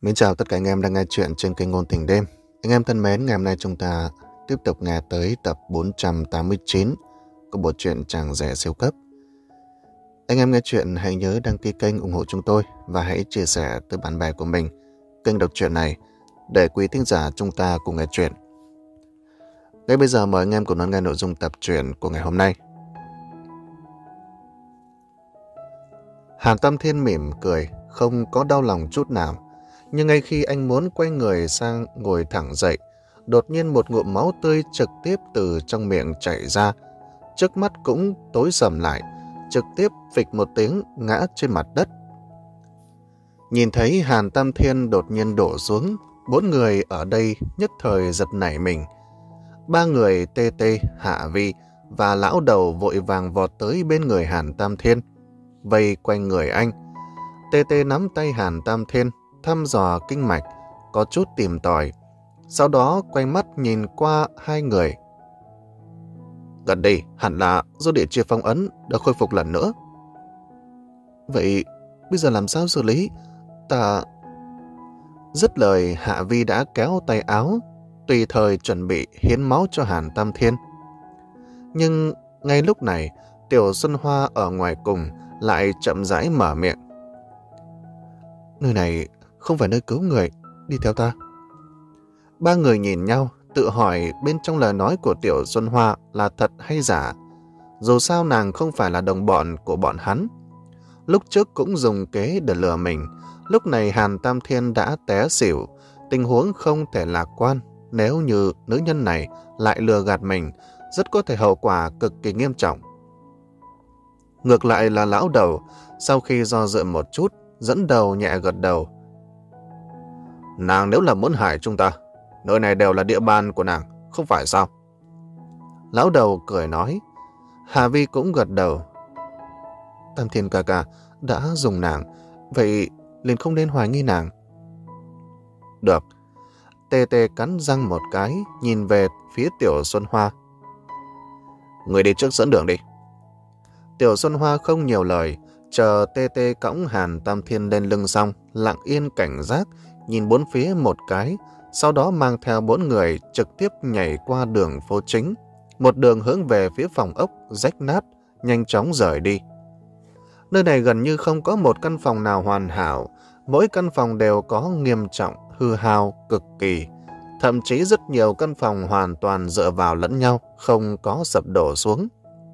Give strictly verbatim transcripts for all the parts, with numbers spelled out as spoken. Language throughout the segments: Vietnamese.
Mến chào tất cả anh em đang nghe chuyện trên kênh Ngôn Tình Đêm. Anh em thân mến, ngày hôm nay chúng ta tiếp tục nghe tới tập bốn trăm tám mươi chín của bộ truyện Chàng Rể Siêu Cấp. Anh em nghe chuyện hãy nhớ đăng ký kênh ủng hộ chúng tôi và hãy chia sẻ tới bạn bè của mình kênh đọc truyện này để quý thính giả chúng ta cùng nghe chuyện. Ngay bây giờ mời anh em cùng đón nghe nội dung tập truyện của ngày hôm nay. Hàn Tam Thiên mỉm cười, không có đau lòng chút nào. Nhưng ngay khi anh muốn quay người sang ngồi thẳng dậy, đột nhiên một ngụm máu tươi trực tiếp từ trong miệng chảy ra. Trước mắt cũng tối sầm lại, trực tiếp phịch một tiếng ngã trên mặt đất. Nhìn thấy Hàn Tam Thiên đột nhiên đổ xuống, bốn người ở đây nhất thời giật nảy mình. Ba người Tê Tê, Hạ Vi và lão đầu vội vàng vọt tới bên người Hàn Tam Thiên, vây quanh người anh. Tê Tê nắm tay Hàn Tam Thiên, thăm dò kinh mạch, có chút tìm tòi. Sau đó quay mắt nhìn qua hai người. Gần đây hẳn là do địa chia phong ấn đã khôi phục lần nữa. Vậy bây giờ làm sao xử lý? Ta... Dứt lời, Hạ Vi đã kéo tay áo, tùy thời chuẩn bị hiến máu cho Hàn Tam Thiên. Nhưng ngay lúc này, Tiểu Xuân Hoa ở ngoài cùng lại chậm rãi mở miệng. Nơi này không phải nơi cứu người, đi theo ta. Ba người nhìn nhau, tự hỏi bên trong lời nói của Tiểu Xuân Hoa là thật hay giả. Dù sao nàng không phải là đồng bọn của bọn hắn. Lúc trước cũng dùng kế để lừa mình. Lúc này Hàn Tam Thiên đã té xỉu. Tình huống không thể lạc quan. Nếu như nữ nhân này lại lừa gạt mình, rất có thể hậu quả cực kỳ nghiêm trọng. Ngược lại là lão đầu, sau khi do dự một chút, dẫn đầu nhẹ gật đầu. Nàng nếu là muốn hại chúng ta, nơi này đều là địa bàn của nàng, không phải sao? Lão đầu cười nói. Hà Vi cũng gật đầu. Tam Thiên ca ca đã dùng nàng, vậy liền không nên hoài nghi nàng. Được. Tê Tê cắn răng một cái, nhìn về phía Tiểu Xuân Hoa. Người đi trước dẫn đường đi. Tiểu Xuân Hoa không nhiều lời, chờ Tê Tê cõng Hàn Tam Thiên lên lưng xong, lặng yên cảnh giác, nhìn bốn phía một cái, sau đó mang theo bốn người trực tiếp nhảy qua đường phố chính, một đường hướng về phía phòng ốc rách nát, nhanh chóng rời đi. Nơi này gần như không có một căn phòng nào hoàn hảo, mỗi căn phòng đều có nghiêm trọng, hư hao, cực kỳ. Thậm chí rất nhiều căn phòng hoàn toàn dựa vào lẫn nhau, không có sập đổ xuống.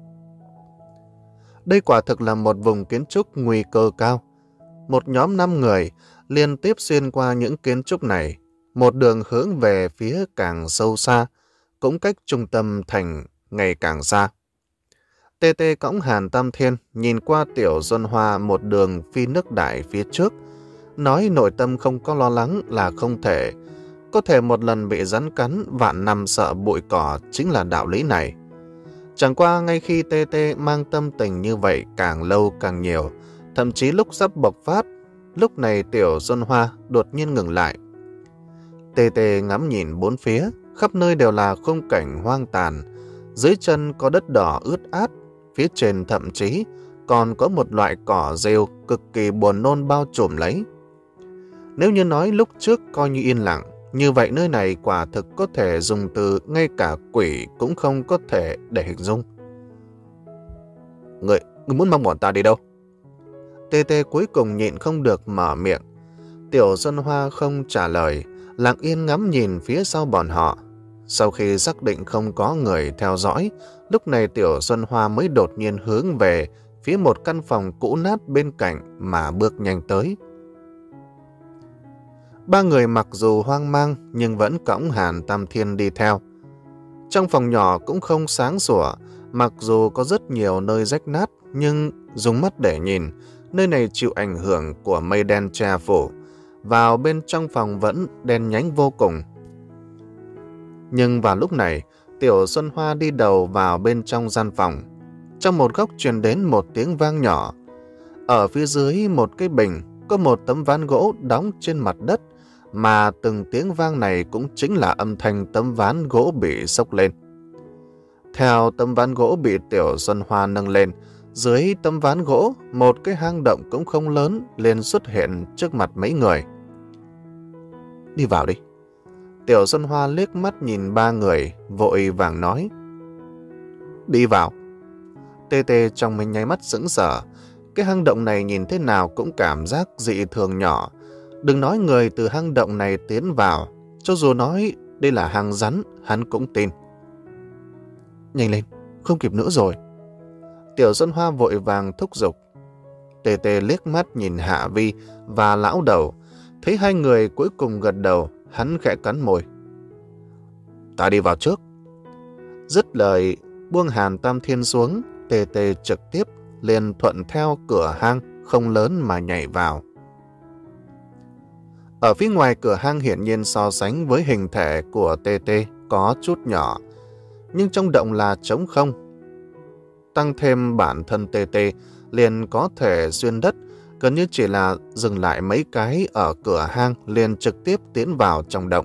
Đây quả thực là một vùng kiến trúc nguy cơ cao. Một nhóm năm người liên tiếp xuyên qua những kiến trúc này, một đường hướng về phía càng sâu xa, cũng cách trung tâm thành ngày càng xa. Tê Tê cõng Hàn Tam Thiên nhìn qua Tiểu Xuân Hoa một đường phi nước đại phía trước, nói nội tâm không có lo lắng là không thể. Có thể một lần bị rắn cắn, vạn năm sợ bụi cỏ chính là đạo lý này. Chẳng qua ngay khi Tê Tê mang tâm tình như vậy càng lâu càng nhiều, thậm chí lúc sắp bộc phát, lúc này Tiểu Xuân Hoa đột nhiên ngừng lại. Tê Tê ngắm nhìn bốn phía, khắp nơi đều là khung cảnh hoang tàn, dưới chân có đất đỏ ướt át, phía trên thậm chí còn có một loại cỏ rêu cực kỳ buồn nôn bao trùm lấy. Nếu như nói lúc trước coi như yên lặng, như vậy nơi này quả thực có thể dùng từ ngay cả quỷ cũng không có thể để hình dung. Người, người muốn mang bọn ta đi đâu? Tê Tê cuối cùng nhịn không được mở miệng. Tiểu Xuân Hoa không trả lời, lặng yên ngắm nhìn phía sau bọn họ. Sau khi xác định không có người theo dõi, lúc này Tiểu Xuân Hoa mới đột nhiên hướng về phía một căn phòng cũ nát bên cạnh mà bước nhanh tới. Ba người mặc dù hoang mang nhưng vẫn cõng Hàn Tam Thiên đi theo. Trong phòng nhỏ cũng không sáng sủa, mặc dù có rất nhiều nơi rách nát, nhưng dùng mắt để nhìn, nơi này chịu ảnh hưởng của mây đen che phủ. Vào bên trong phòng vẫn đen nhánh vô cùng. Nhưng vào lúc này, Tiểu Xuân Hoa đi đầu vào bên trong gian phòng. Trong một góc truyền đến một tiếng vang nhỏ. Ở phía dưới một cái bình có một tấm ván gỗ đóng trên mặt đất, mà từng tiếng vang này cũng chính là âm thanh tấm ván gỗ bị xốc lên. Theo tấm ván gỗ bị Tiểu Xuân Hoa nâng lên, dưới tấm ván gỗ, một cái hang động cũng không lớn liền xuất hiện trước mặt mấy người. đi vào đi. Tiểu Xuân Hoa liếc mắt nhìn ba người, vội vàng nói. Đi vào. Tê Tê trong mình nháy mắt sững sờ. Cái hang động này nhìn thế nào cũng cảm giác dị thường nhỏ. Đừng nói người từ hang động này tiến vào, cho dù nói đây là hang rắn, hắn cũng tin. Nhanh lên, không kịp nữa rồi. Tiểu Xuân Hoa vội vàng thúc giục. Tê Tê liếc mắt nhìn Hạ Vi và lão đầu, thấy hai người cuối cùng gật đầu, hắn khẽ cắn môi. Ta đi vào trước. Dứt lời, buông Hàn Tam Thiên xuống, Tê Tê trực tiếp liền thuận theo cửa hang không lớn mà nhảy vào. Ở phía ngoài cửa hang hiển nhiên so sánh với hình thể của Tê Tê có chút nhỏ, nhưng trong động là trống không. Tăng thêm bản thân Tê Tê liền có thể xuyên đất, gần như chỉ là dừng lại mấy cái ở cửa hang liền trực tiếp tiến vào trong động.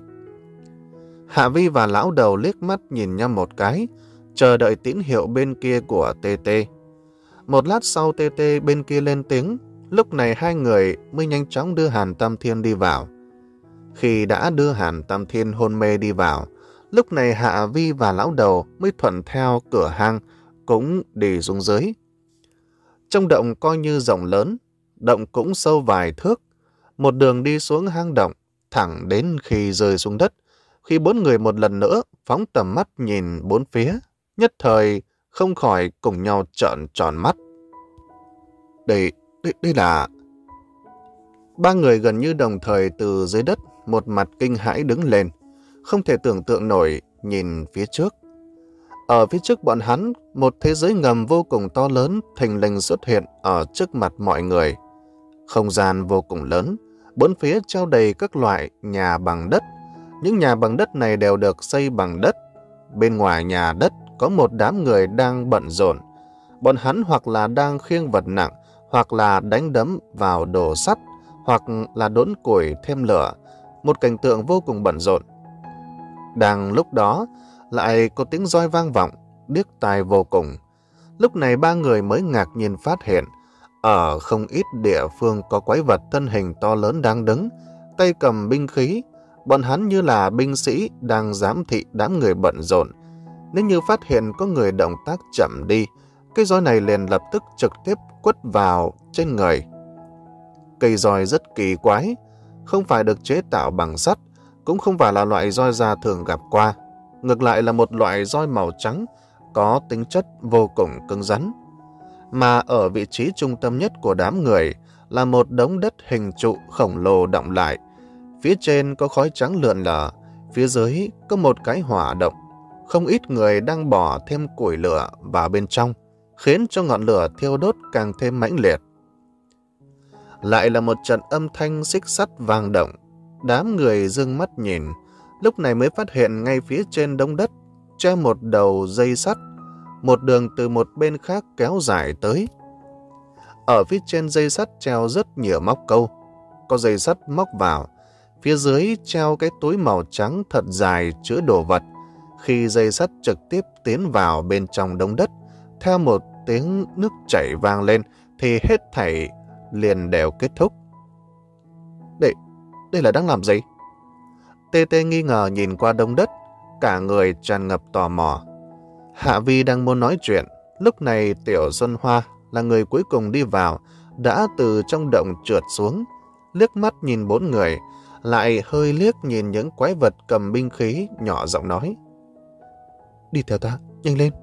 Hạ Vi và lão đầu liếc mắt nhìn nhau một cái, chờ đợi tín hiệu bên kia của Tê Tê. Một lát sau Tê Tê bên kia lên tiếng, lúc này hai người mới nhanh chóng đưa Hàn Tam Thiên đi vào. Khi đã đưa Hàn Tam Thiên hôn mê đi vào, lúc này Hạ Vi và lão đầu mới thuận theo cửa hang cũng đi xuống dưới. Trong động coi như rộng lớn, động cũng sâu vài thước, một đường đi xuống hang động, thẳng đến khi rơi xuống đất. Khi bốn người một lần nữa phóng tầm mắt nhìn bốn phía, nhất thời không khỏi cùng nhau trợn tròn mắt. Đây, đây, đây là... Ba người gần như đồng thời từ dưới đất, một mặt kinh hãi đứng lên, không thể tưởng tượng nổi nhìn phía trước. Ở phía trước bọn hắn, một thế giới ngầm vô cùng to lớn thình lình xuất hiện ở trước mặt mọi người. Không gian vô cùng lớn, bốn phía treo đầy các loại nhà bằng đất. Những nhà bằng đất này đều được xây bằng đất. Bên ngoài nhà đất có một đám người đang bận rộn. Bọn hắn hoặc là đang khiêng vật nặng, hoặc là đánh đấm vào đồ sắt, hoặc là đốn củi thêm lửa. Một cảnh tượng vô cùng bận rộn. Đang lúc đó, lại có tiếng roi vang vọng, điếc tai vô cùng. Lúc này ba người mới ngạc nhiên phát hiện, ở không ít địa phương có quái vật thân hình to lớn đang đứng, tay cầm binh khí. Bọn hắn như là binh sĩ đang giám thị đám người bận rộn. Nếu như phát hiện có người động tác chậm đi, cây roi này liền lập tức trực tiếp quất vào trên người. Cây roi rất kỳ quái, không phải được chế tạo bằng sắt, cũng không phải là loại roi da thường gặp qua. Ngược lại là một loại roi màu trắng, có tính chất vô cùng cứng rắn. Mà ở vị trí trung tâm nhất của đám người là một đống đất hình trụ khổng lồ động lại. Phía trên có khói trắng lượn lờ, phía dưới có một cái hỏa động. Không ít người đang bỏ thêm củi lửa vào bên trong, khiến cho ngọn lửa thiêu đốt càng thêm mãnh liệt. Lại là một trận âm thanh xích sắt vang động. Đám người dương mắt nhìn, lúc này mới phát hiện ngay phía trên đống đất treo một đầu dây sắt, một đường từ một bên khác kéo dài tới. Ở phía trên dây sắt treo rất nhiều móc câu, có dây sắt móc vào, phía dưới treo cái túi màu trắng thật dài chứa đồ vật. Khi dây sắt trực tiếp tiến vào bên trong đống đất, theo một tiếng nước chảy vang lên thì hết thảy liền đều kết thúc. Đây, đây là đang làm gì? Tê Tê nghi ngờ nhìn qua đống đất, cả người tràn ngập tò mò. Hạ Vi đang muốn nói chuyện, lúc này Tiểu Xuân Hoa là người cuối cùng đi vào, đã từ trong động trượt xuống, liếc mắt nhìn bốn người, lại hơi liếc nhìn những quái vật cầm binh khí, nhỏ giọng nói. Đi theo ta, nhanh lên.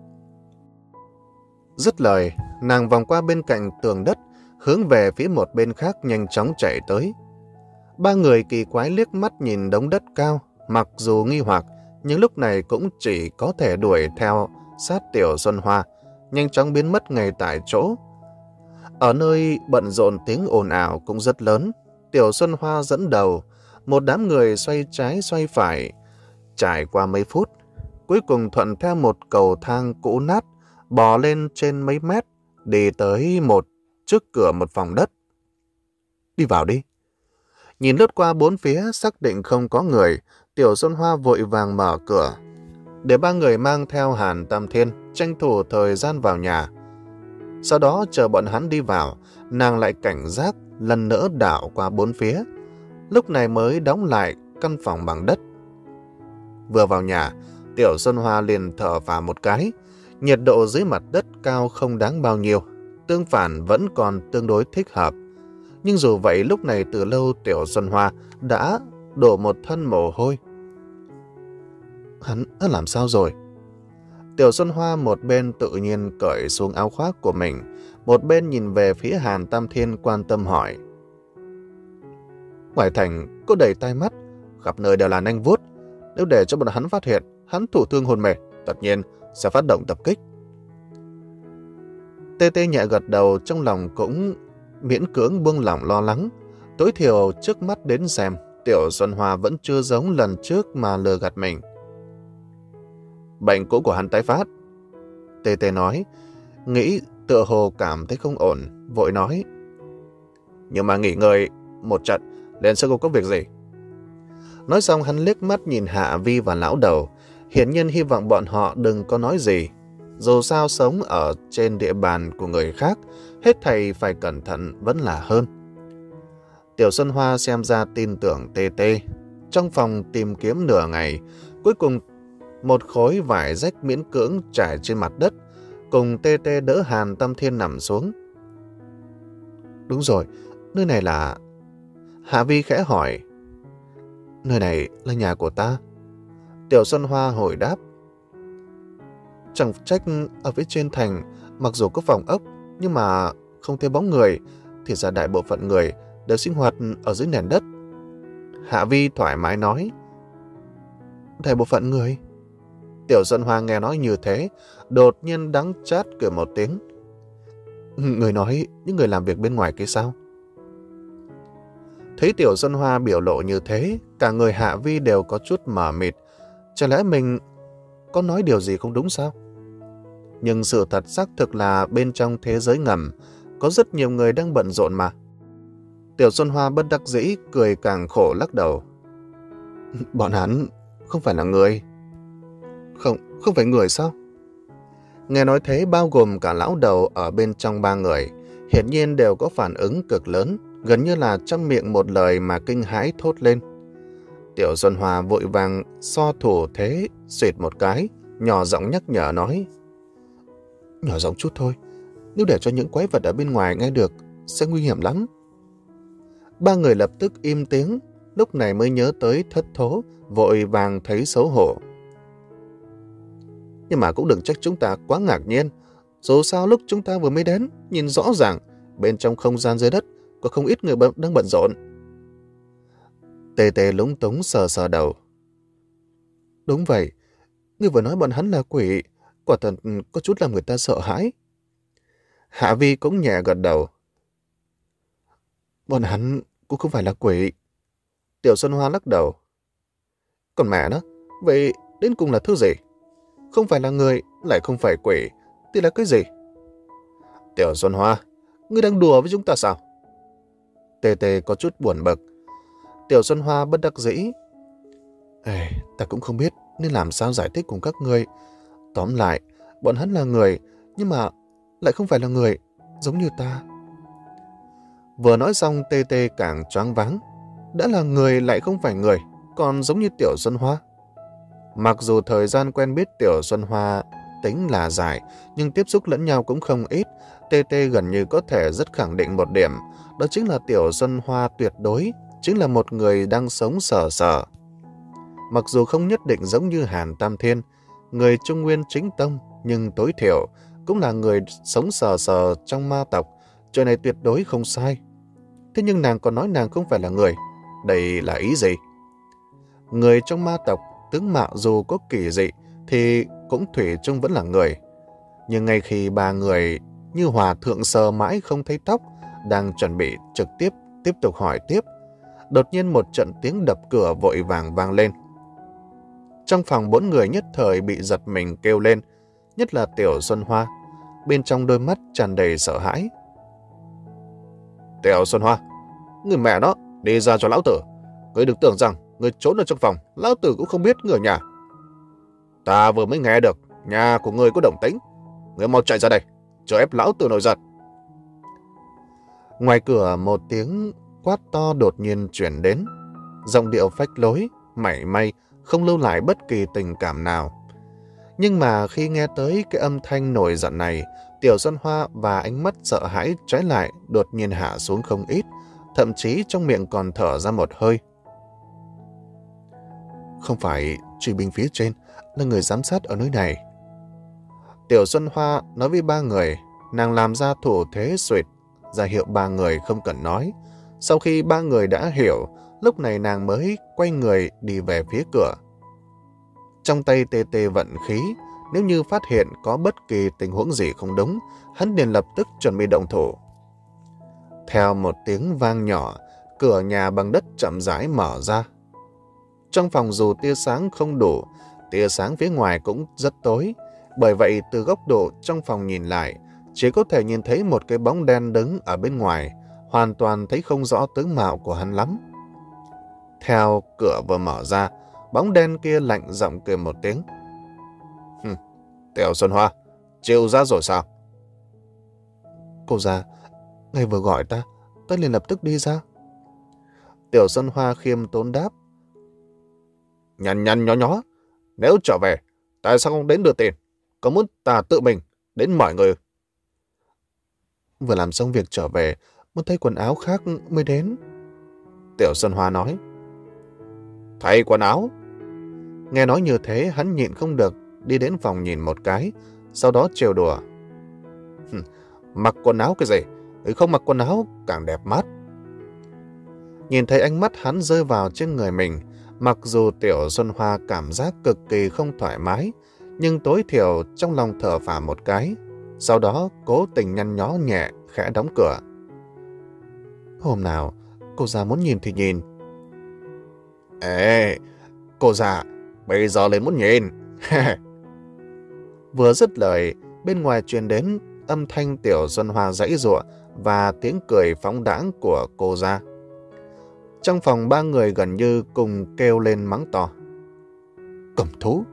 Dứt lời, nàng vòng qua bên cạnh tường đất, hướng về phía một bên khác nhanh chóng chạy tới. Ba người kỳ quái liếc mắt nhìn đống đất cao, mặc dù nghi hoặc, nhưng lúc này cũng chỉ có thể đuổi theo sát Tiểu Xuân Hoa, nhanh chóng biến mất ngay tại chỗ. Ở nơi bận rộn tiếng ồn ào cũng rất lớn, Tiểu Xuân Hoa dẫn đầu, một đám người xoay trái xoay phải. Trải qua mấy phút, cuối cùng thuận theo một cầu thang cũ nát, bò lên trên mấy mét, đi tới một trước cửa một phòng đất. Đi vào đi. Nhìn lướt qua bốn phía, xác định không có người, Tiểu Xuân Hoa vội vàng mở cửa, để ba người mang theo Hàn Tam Thiên, tranh thủ thời gian vào nhà. Sau đó chờ bọn hắn đi vào, nàng lại cảnh giác lần nữa đảo qua bốn phía. Lúc này mới đóng lại căn phòng bằng đất. Vừa vào nhà, Tiểu Xuân Hoa liền thở phào một cái. Nhiệt độ dưới mặt đất cao không đáng bao nhiêu, tương phản vẫn còn tương đối thích hợp. Nhưng dù vậy lúc này từ lâu Tiểu Xuân Hoa đã đổ một thân mồ hôi. Hắn đã làm sao rồi? Tiểu Xuân Hoa một bên tự nhiên cởi xuống áo khoác của mình, một bên nhìn về phía Hàn Tam Thiên quan tâm hỏi. Ngoài thành có đầy tai mắt, khắp nơi đều là nanh vuốt. Nếu để cho bọn hắn phát hiện hắn thụ thương hôn mê, tất nhiên sẽ phát động tập kích. Tê Tê nhẹ gật đầu, trong lòng cũng miễn cưỡng buông lỏng lo lắng. Tối thiểu trước mắt đến xem, Tiểu Xuân Hoa vẫn chưa giống lần trước mà lừa gạt mình. Bệnh cũ của hắn tái phát. Tê Tê nói, nghĩ tựa hồ cảm thấy không ổn, vội nói. Nhưng mà nghỉ ngơi một trận, liền sẽ không có việc gì. Nói xong hắn liếc mắt nhìn Hạ Vi và lão đầu, hiển nhiên hy vọng bọn họ đừng có nói gì. Dù sao sống ở trên địa bàn của người khác, hết thầy phải cẩn thận vẫn là hơn. Tiểu Xuân Hoa xem ra tin tưởng Tê Tê. Trong phòng tìm kiếm nửa ngày, cuối cùng một khối vải rách miễn cưỡng trải trên mặt đất, cùng Tê Tê đỡ Hàn Tam Thiên nằm xuống. Đúng rồi, nơi này là... Hạ Vi khẽ hỏi. Nơi này là nhà của ta. Tiểu Xuân Hoa hồi đáp. Chẳng trách ở phía trên thành, mặc dù có phòng ốc, nhưng mà không thấy bóng người, thì ra đại bộ phận người đều sinh hoạt ở dưới nền đất. Hạ Vi thoải mái nói. Đại bộ phận người? Tiểu Xuân Hoa nghe nói như thế, đột nhiên đắng chát cười một tiếng. Người nói những người làm việc bên ngoài kia sao? Thấy Tiểu Xuân Hoa biểu lộ như thế, cả người Hạ Vi đều có chút mờ mịt. Chả lẽ mình có nói điều gì không đúng sao? Nhưng sự thật xác thực là bên trong thế giới ngầm có rất nhiều người đang bận rộn mà. Tiểu Xuân Hoa bất đắc dĩ, cười càng khổ lắc đầu. Bọn hắn không phải là người. Không, không phải người sao? Nghe nói thế bao gồm cả lão đầu ở bên trong ba người, hiển nhiên đều có phản ứng cực lớn, gần như là trăm miệng một lời mà kinh hãi thốt lên. Tiểu Xuân Hoa vội vàng so thủ thế, xịt một cái, nhỏ giọng nhắc nhở nói. Nhỏ giọng chút thôi, nếu để cho những quái vật ở bên ngoài nghe được, sẽ nguy hiểm lắm. Ba người lập tức im tiếng, lúc này mới nhớ tới thất thố, vội vàng thấy xấu hổ. Nhưng mà cũng đừng trách chúng ta quá ngạc nhiên. Dù sao lúc chúng ta vừa mới đến, nhìn rõ ràng, bên trong không gian dưới đất có không ít người đang bận rộn. Tê Tê lúng túng sờ sờ đầu. Đúng vậy, ngươi vừa nói bọn hắn là quỷ, quả thật có chút làm người ta sợ hãi. Hạ Vi cũng nhẹ gật đầu. Bọn hắn cũng không phải là quỷ. Tiểu Xuân Hoa lắc đầu. Còn mẹ nó, vậy đến cùng là thứ gì? Không phải là người, lại không phải quỷ, thì là cái gì? Tiểu Xuân Hoa, ngươi đang đùa với chúng ta sao? Tê Tê có chút buồn bực. Tiểu Xuân Hoa bất đắc dĩ. Ê, ta cũng không biết nên làm sao giải thích cùng các ngươi. Tóm lại, bọn hắn là người, nhưng mà lại không phải là người, giống như ta. Vừa nói xong Tê Tê càng choáng váng. Đã là người lại không phải người, còn giống như Tiểu Xuân Hoa. Mặc dù thời gian quen biết Tiểu Xuân Hoa tính là dài, nhưng tiếp xúc lẫn nhau cũng không ít. Tê Tê gần như có thể rất khẳng định một điểm, đó chính là Tiểu Xuân Hoa tuyệt đối chính là một người đang sống sờ sờ. Mặc dù không nhất định giống như Hàn Tam Thiên, người Trung Nguyên chính tông, nhưng tối thiểu cũng là người sống sờ sờ trong ma tộc, chuyện này tuyệt đối không sai. Thế nhưng nàng còn nói nàng không phải là người, đây là ý gì? Người trong ma tộc, tướng mạo dù có kỳ dị, thì cũng thủy chung vẫn là người. Nhưng ngay khi ba người như hòa thượng sờ mãi không thấy tóc, đang chuẩn bị trực tiếp tiếp tục hỏi tiếp, đột nhiên một trận tiếng đập cửa vội vàng vang lên. Trong phòng bốn người nhất thời bị giật mình kêu lên, nhất là Tiểu Xuân Hoa, bên trong đôi mắt tràn đầy sợ hãi. Tiểu Xuân Hoa, người mẹ nó, đi ra cho lão tử. Ngươi đừng tưởng rằng người trốn ở trong phòng, lão tử cũng không biết người ở nhà. Ta vừa mới nghe được, nhà của ngươi có động tĩnh. Ngươi mau chạy ra đây, chờ ép lão tử nổi giận. Ngoài cửa một tiếng quát to đột nhiên chuyển đến. giọng điệu phách lối, mảy may, không lưu lại bất kỳ tình cảm nào. Nhưng mà khi nghe tới cái âm thanh nổi giận này, Tiểu Xuân Hoa và ánh mắt sợ hãi trái lại đột nhiên hạ xuống không ít, thậm chí trong miệng còn thở ra một hơi. Không phải truy binh phía trên, là người giám sát ở nơi này. Tiểu Xuân Hoa nói với ba người, nàng làm ra thủ thế suyệt, ra hiệu ba người không cần nói. Sau khi ba người đã hiểu, lúc này nàng mới quay người đi về phía cửa. Trong tay tê tê vận khí, nếu như phát hiện có bất kỳ tình huống gì không đúng, hắn liền lập tức chuẩn bị động thủ. Theo một tiếng vang nhỏ, cửa nhà bằng đất chậm rãi mở ra. Trong phòng dù tia sáng không đủ, tia sáng phía ngoài cũng rất tối. Bởi vậy từ góc độ trong phòng nhìn lại, chỉ có thể nhìn thấy một cái bóng đen đứng ở bên ngoài, hoàn toàn thấy không rõ tướng mạo của hắn lắm. Theo cửa vừa mở ra, bóng đen kia lạnh giọng cười một tiếng. Hừm, Tiểu Xuân Hoa, chịu ra rồi sao? Cô già, ngài vừa gọi ta, ta liền lập tức đi ra. Tiểu Xuân Hoa khiêm tốn đáp. Nhăn nhăn nhó nhó, nếu trở về, tại sao không đến đưa tiền? Có muốn ta tự mình đến mỏi người? Vừa làm xong việc trở về, muốn thay quần áo khác mới đến. Tiểu Xuân Hoa nói. Thay quần áo? Nghe nói như thế, hắn nhịn không được, đi đến phòng nhìn một cái, sau đó trêu đùa. Mặc quần áo cái gì? Không mặc quần áo càng đẹp mắt. Nhìn thấy ánh mắt hắn rơi vào trên người mình, mặc dù Tiểu Xuân Hoa cảm giác cực kỳ không thoải mái, nhưng tối thiểu trong lòng thở phào một cái, sau đó cố tình nhăn nhó nhẹ, khẽ đóng cửa. Hôm nào, cô già muốn nhìn thì nhìn. Ê, cô già, bây giờ lên muốn nhìn. Vừa dứt lời, bên ngoài truyền đến âm thanh Tiểu Xuân Hoa giãy giụa và tiếng cười phóng đãng của cô già. Trong phòng ba người gần như cùng kêu lên mắng to. Cầm thú!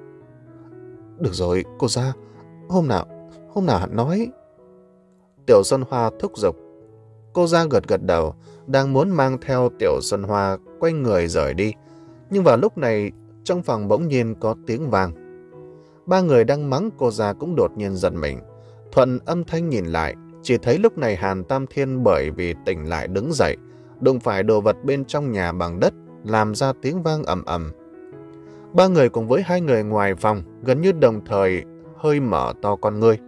Được rồi, cô già, hôm nào, hôm nào hắn nói. Tiểu Xuân Hoa thúc giục. Cô già gật gật đầu, đang muốn mang theo Tiểu Xuân Hoa quay người rời đi. Nhưng vào lúc này, trong phòng bỗng nhiên có tiếng vang. Ba người đang mắng cô già cũng đột nhiên giận mình. Thuận âm thanh nhìn lại, chỉ thấy lúc này Hàn Tam Thiên bởi vì tỉnh lại đứng dậy, đụng phải đồ vật bên trong nhà bằng đất, làm ra tiếng vang ầm ầm. Ba người cùng với hai người ngoài phòng gần như đồng thời hơi mở to con ngươi.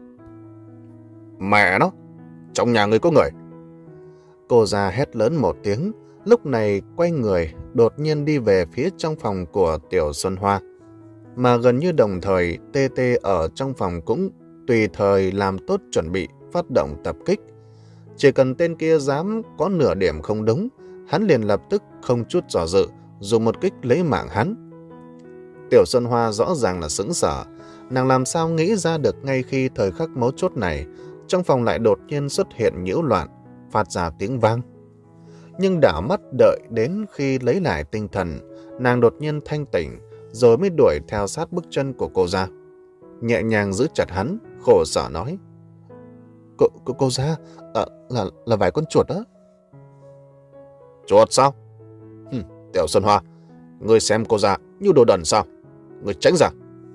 Mẹ nó! Trong nhà người có người! Cô già hét lớn một tiếng, lúc này quay người, đột nhiên đi về phía trong phòng của Tiểu Xuân Hoa. Mà gần như đồng thời, tê tê ở trong phòng cũng tùy thời làm tốt chuẩn bị phát động tập kích. Chỉ cần tên kia dám có nửa điểm không đúng, hắn liền lập tức không chút dò dự, dùng một kích lấy mạng hắn. Tiểu Xuân Hoa rõ ràng là sững sờ, nàng làm sao nghĩ ra được ngay khi thời khắc mấu chốt này, trong phòng lại đột nhiên xuất hiện nhiễu loạn, phát ra tiếng vang. Nhưng đảo mắt đợi đến khi lấy lại tinh thần, nàng đột nhiên thanh tỉnh, rồi mới đuổi theo sát bước chân của cô ra. Nhẹ nhàng giữ chặt hắn, khổ sở nói. Cô, cô, cô ra, à, là, là vài con chuột đó. Chuột sao? Hừm, Tiểu Xuân Hoa, ngươi xem cô ra như đồ đần sao? Ngươi tránh ra.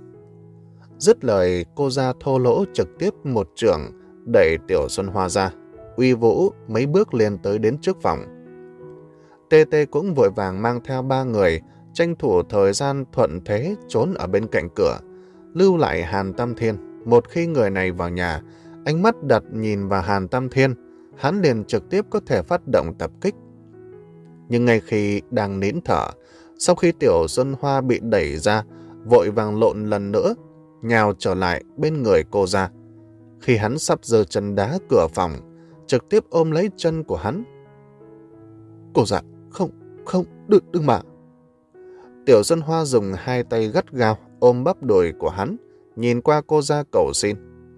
Dứt lời, cô ra thô lỗ trực tiếp một chưởng đẩy Tiểu Xuân Hoa ra, uy vũ mấy bước liền tới đến trước phòng. Tê Tê cũng vội vàng mang theo ba người, tranh thủ thời gian thuận thế trốn ở bên cạnh cửa, lưu lại Hàn Tam Thiên. Một khi người này vào nhà, ánh mắt đặt nhìn vào Hàn Tam Thiên, hắn liền trực tiếp có thể phát động tập kích. Nhưng ngay khi đang nín thở, sau khi Tiểu Xuân Hoa bị đẩy ra, vội vàng lộn lần nữa, nhào trở lại bên người cô ra. Khi hắn sắp giơ chân đá cửa phòng, trực tiếp ôm lấy chân của hắn. Cô dạ, không, không, đừng, đừng mà. Tiểu Xuân Hoa dùng hai tay gắt gao ôm bắp đùi của hắn, nhìn qua cô ra cầu xin.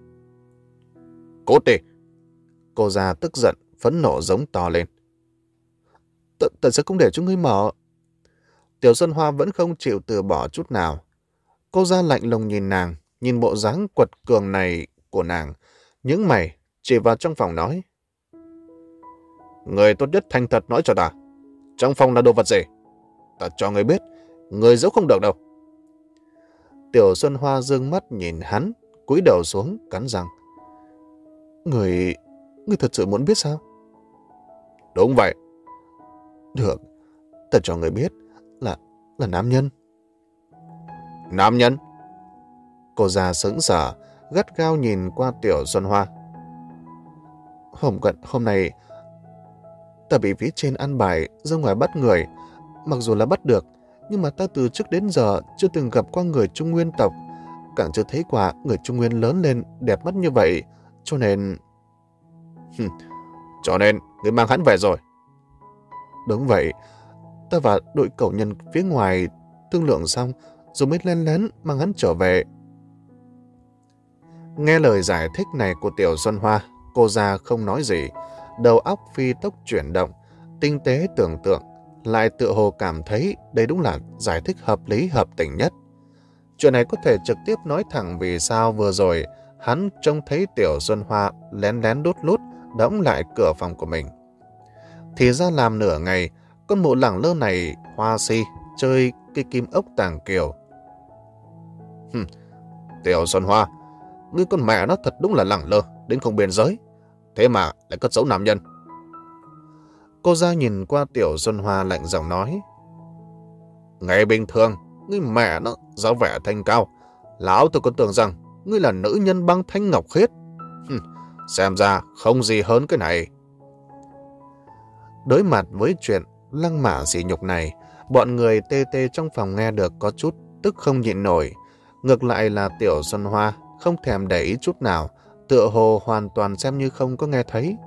Cút đi! Cô ra tức giận, phẫn nộ giống to lên. Tại sao không để cho ngươi mở? Tiểu Xuân Hoa vẫn không chịu từ bỏ chút nào. Cô ra lạnh lùng nhìn nàng, nhìn bộ dáng quật cường này của nàng, nhướng mày chỉ vào trong phòng nói. Người tốt nhất thành thật nói cho ta, trong phòng là đồ vật gì? ta cho người biết, người giấu không được đâu. Tiểu Xuân Hoa dương mắt nhìn hắn, cúi đầu xuống, cắn răng. Người... người thật sự muốn biết sao? Đúng vậy. Được, ta cho người biết là... là nam nhân. Nam nhân? Cô già sững sờ, gắt gao nhìn qua Tiểu Xuân Hoa. Hôm gần hôm nay, ta bị phía trên ăn bài ra ngoài bắt người. Mặc dù là bắt được, nhưng mà ta từ trước đến giờ chưa từng gặp qua người Trung Nguyên tộc, càng chưa thấy qua người Trung Nguyên lớn lên đẹp mắt như vậy, cho nên... Cho nên, người mang hắn về rồi. Đúng vậy, ta và đội cẩu nhân phía ngoài thương lượng xong, rồi mới lén lén mang hắn trở về. Nghe lời giải thích này của Tiểu Xuân Hoa, cô già không nói gì, đầu óc phi tốc chuyển động, tinh tế tưởng tượng, lại tựa hồ cảm thấy đây đúng là giải thích hợp lý hợp tình nhất. Chuyện này có thể trực tiếp nói thẳng vì sao vừa rồi hắn trông thấy Tiểu Xuân Hoa lén lén đút lút đóng lại cửa phòng của mình. Thì ra làm nửa ngày, con mụ lẳng lơ này hoa si chơi cái kim ốc tàng kiều. Hừm, Tiểu Xuân Hoa, ngươi con mẹ nó thật đúng là lẳng lơ đến không biên giới, thế mà lại cất giấu nam nhân. Cô ra nhìn qua Tiểu Xuân Hoa lạnh giọng nói. Ngày bình thường, ngươi mẹ nó dáng vẻ thanh cao, lão tôi còn tưởng rằng ngươi là nữ nhân băng thanh ngọc khiết. Hừm, xem ra không gì hơn cái này. Đối mặt với chuyện lăng mạ sỉ nhục này, bọn người tê tê trong phòng nghe được có chút tức không nhịn nổi. Ngược lại là Tiểu Xuân Hoa không thèm để ý chút nào, tựa hồ hoàn toàn xem như không có nghe thấy.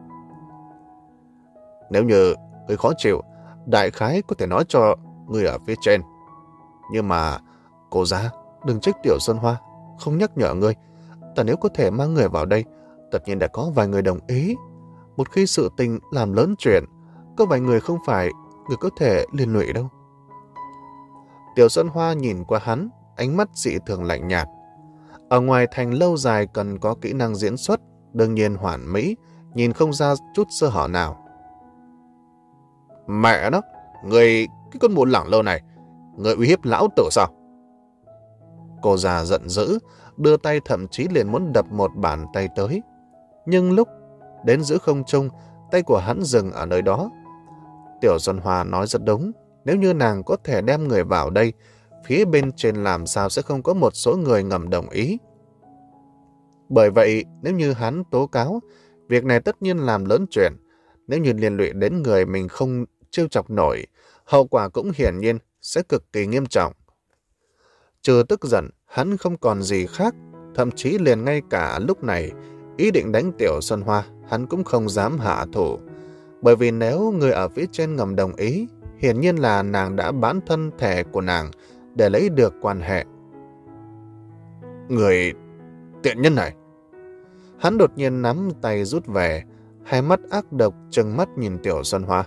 Nếu như người khó chịu, đại khái có thể nói cho người ở phía trên. Nhưng mà, cô giá, đừng trách Tiểu Xuân Hoa, không nhắc nhở ngươi. Ta nếu có thể mang người vào đây, tất nhiên đã có vài người đồng ý. Một khi sự tình làm lớn chuyện, có vài người không phải người có thể liên lụy đâu. Tiểu Xuân Hoa nhìn qua hắn, ánh mắt dị thường lạnh nhạt. Ở ngoài thành lâu dài cần có kỹ năng diễn xuất, đương nhiên hoàn mỹ, nhìn không ra chút sơ hở nào. Mẹ nó, người, cái con mụ lẳng lơ này, người uy hiếp lão tử sao? Cô già giận dữ, đưa tay thậm chí liền muốn đập một bàn tay tới. Nhưng lúc đến giữa không trung, tay của hắn dừng ở nơi đó. Tiểu Xuân Hoa nói rất đúng, nếu như nàng có thể đem người vào đây, phía bên trên làm sao sẽ không có một số người ngầm đồng ý. Bởi vậy, nếu như hắn tố cáo, việc này tất nhiên làm lớn chuyện. Nếu như liên lụy đến người mình không trêu chọc nổi, hậu quả cũng hiển nhiên sẽ cực kỳ nghiêm trọng. Trừ tức giận, hắn không còn gì khác, thậm chí liền ngay cả lúc này, ý định đánh Tiểu Xuân Hoa, hắn cũng không dám hạ thủ. Bởi vì nếu người ở phía trên ngầm đồng ý, hiển nhiên là nàng đã bán thân thể của nàng để lấy được quan hệ. Người tiện nhân này! Hắn đột nhiên nắm tay rút về, hai mắt ác độc trừng mắt nhìn Tiểu Xuân Hoa.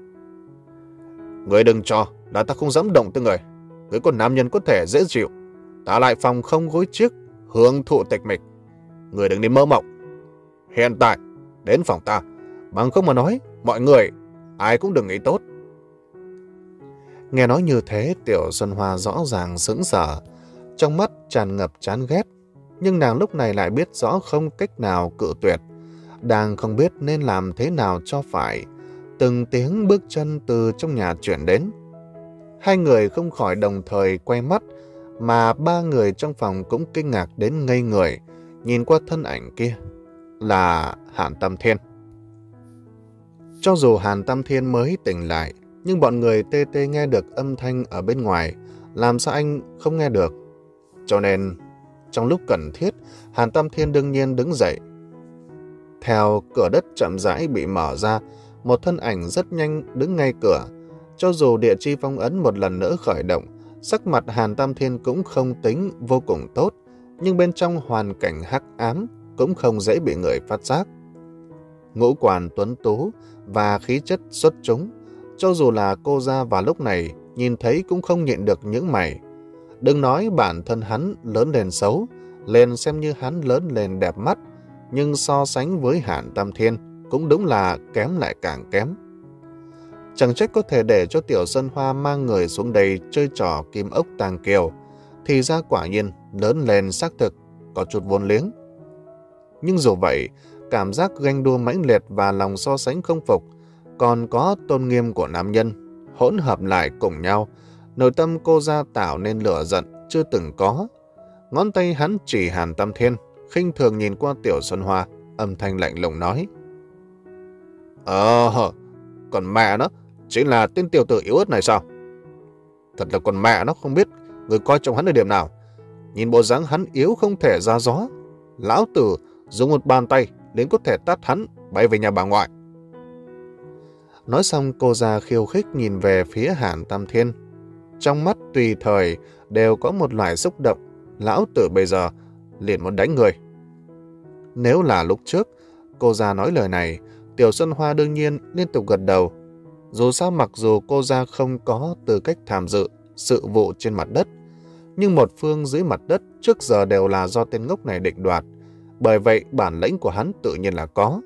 Người đừng cho, là ta không dám động tới người. Người con nam nhân có thể dễ chịu, ta lại phòng không gối chiếc, hưởng thụ tịch mịch. Người đừng đi mơ mộng. Hiện tại, đến phòng ta, bằng không mà nói, mọi người, ai cũng đừng nghĩ tốt. Nghe nói như thế, Tiểu Xuân Hoa rõ ràng sững sờ, trong mắt tràn ngập chán ghét. Nhưng nàng lúc này lại biết rõ không cách nào cự tuyệt. Đang không biết nên làm thế nào cho phải. Từng tiếng bước chân từ trong nhà chuyển đến. Hai người không khỏi đồng thời quay mắt, mà ba người trong phòng cũng kinh ngạc đến ngây người, nhìn qua thân ảnh kia. Là Hàn Tam Thiên. Cho dù Hàn Tam Thiên mới tỉnh lại, nhưng bọn người tê tê nghe được âm thanh ở bên ngoài, làm sao anh không nghe được. Cho nên, trong lúc cần thiết, Hàn Tam Thiên đương nhiên đứng dậy. Theo cửa đất chậm rãi bị mở ra, một thân ảnh rất nhanh đứng ngay cửa. Cho dù địa chi phong ấn một lần nữa khởi động, sắc mặt Hàn Tam Thiên cũng không tính vô cùng tốt, nhưng bên trong hoàn cảnh hắc ám cũng không dễ bị người phát giác. Ngũ quan tuấn tú và khí chất xuất chúng, cho dù là cô gia vào lúc này nhìn thấy cũng không nhịn được những mày. Đừng nói bản thân hắn lớn lên xấu, lên xem như hắn lớn lên đẹp mắt, nhưng so sánh với Hàn Tam Thiên cũng đúng là kém lại càng kém. Chẳng trách có thể để cho Tiểu Xuân Hoa mang người xuống đây chơi trò kim ốc tàng kiều, thì ra quả nhiên lớn lên xác thực, có chút vốn liếng. Nhưng dù vậy, cảm giác ganh đua mãnh liệt và lòng so sánh không phục, còn có tôn nghiêm của nam nhân, hỗn hợp lại cùng nhau, nội tâm cô Gia tạo nên lửa giận chưa từng có. Ngón tay hắn chỉ Hàn Tam Thiên, khinh thường nhìn qua Tiểu Xuân Hoa, âm thanh lạnh lùng nói. Ờ, còn mẹ nó, chính là tên tiểu tử yếu ớt này sao? Thật là còn mẹ nó không biết người coi trọng hắn ở điểm nào. Nhìn bộ dáng hắn yếu không thể ra gió. Lão tử dùng một bàn tay đến có thể tát hắn bay về nhà bà ngoại. Nói xong cô Gia khiêu khích nhìn về phía Hàn Tam Thiên. Trong mắt tùy thời đều có một loại xúc động. Lão tử bây giờ liền muốn đánh người. Nếu là lúc trước cô Gia nói lời này, Tiểu Xuân Hoa đương nhiên liên tục gật đầu. Dù sao mặc dù cô Gia không có tư cách tham dự sự vụ trên mặt đất, nhưng một phương dưới mặt đất trước giờ đều là do tên ngốc này định đoạt. Bởi vậy bản lĩnh của hắn tự nhiên là có.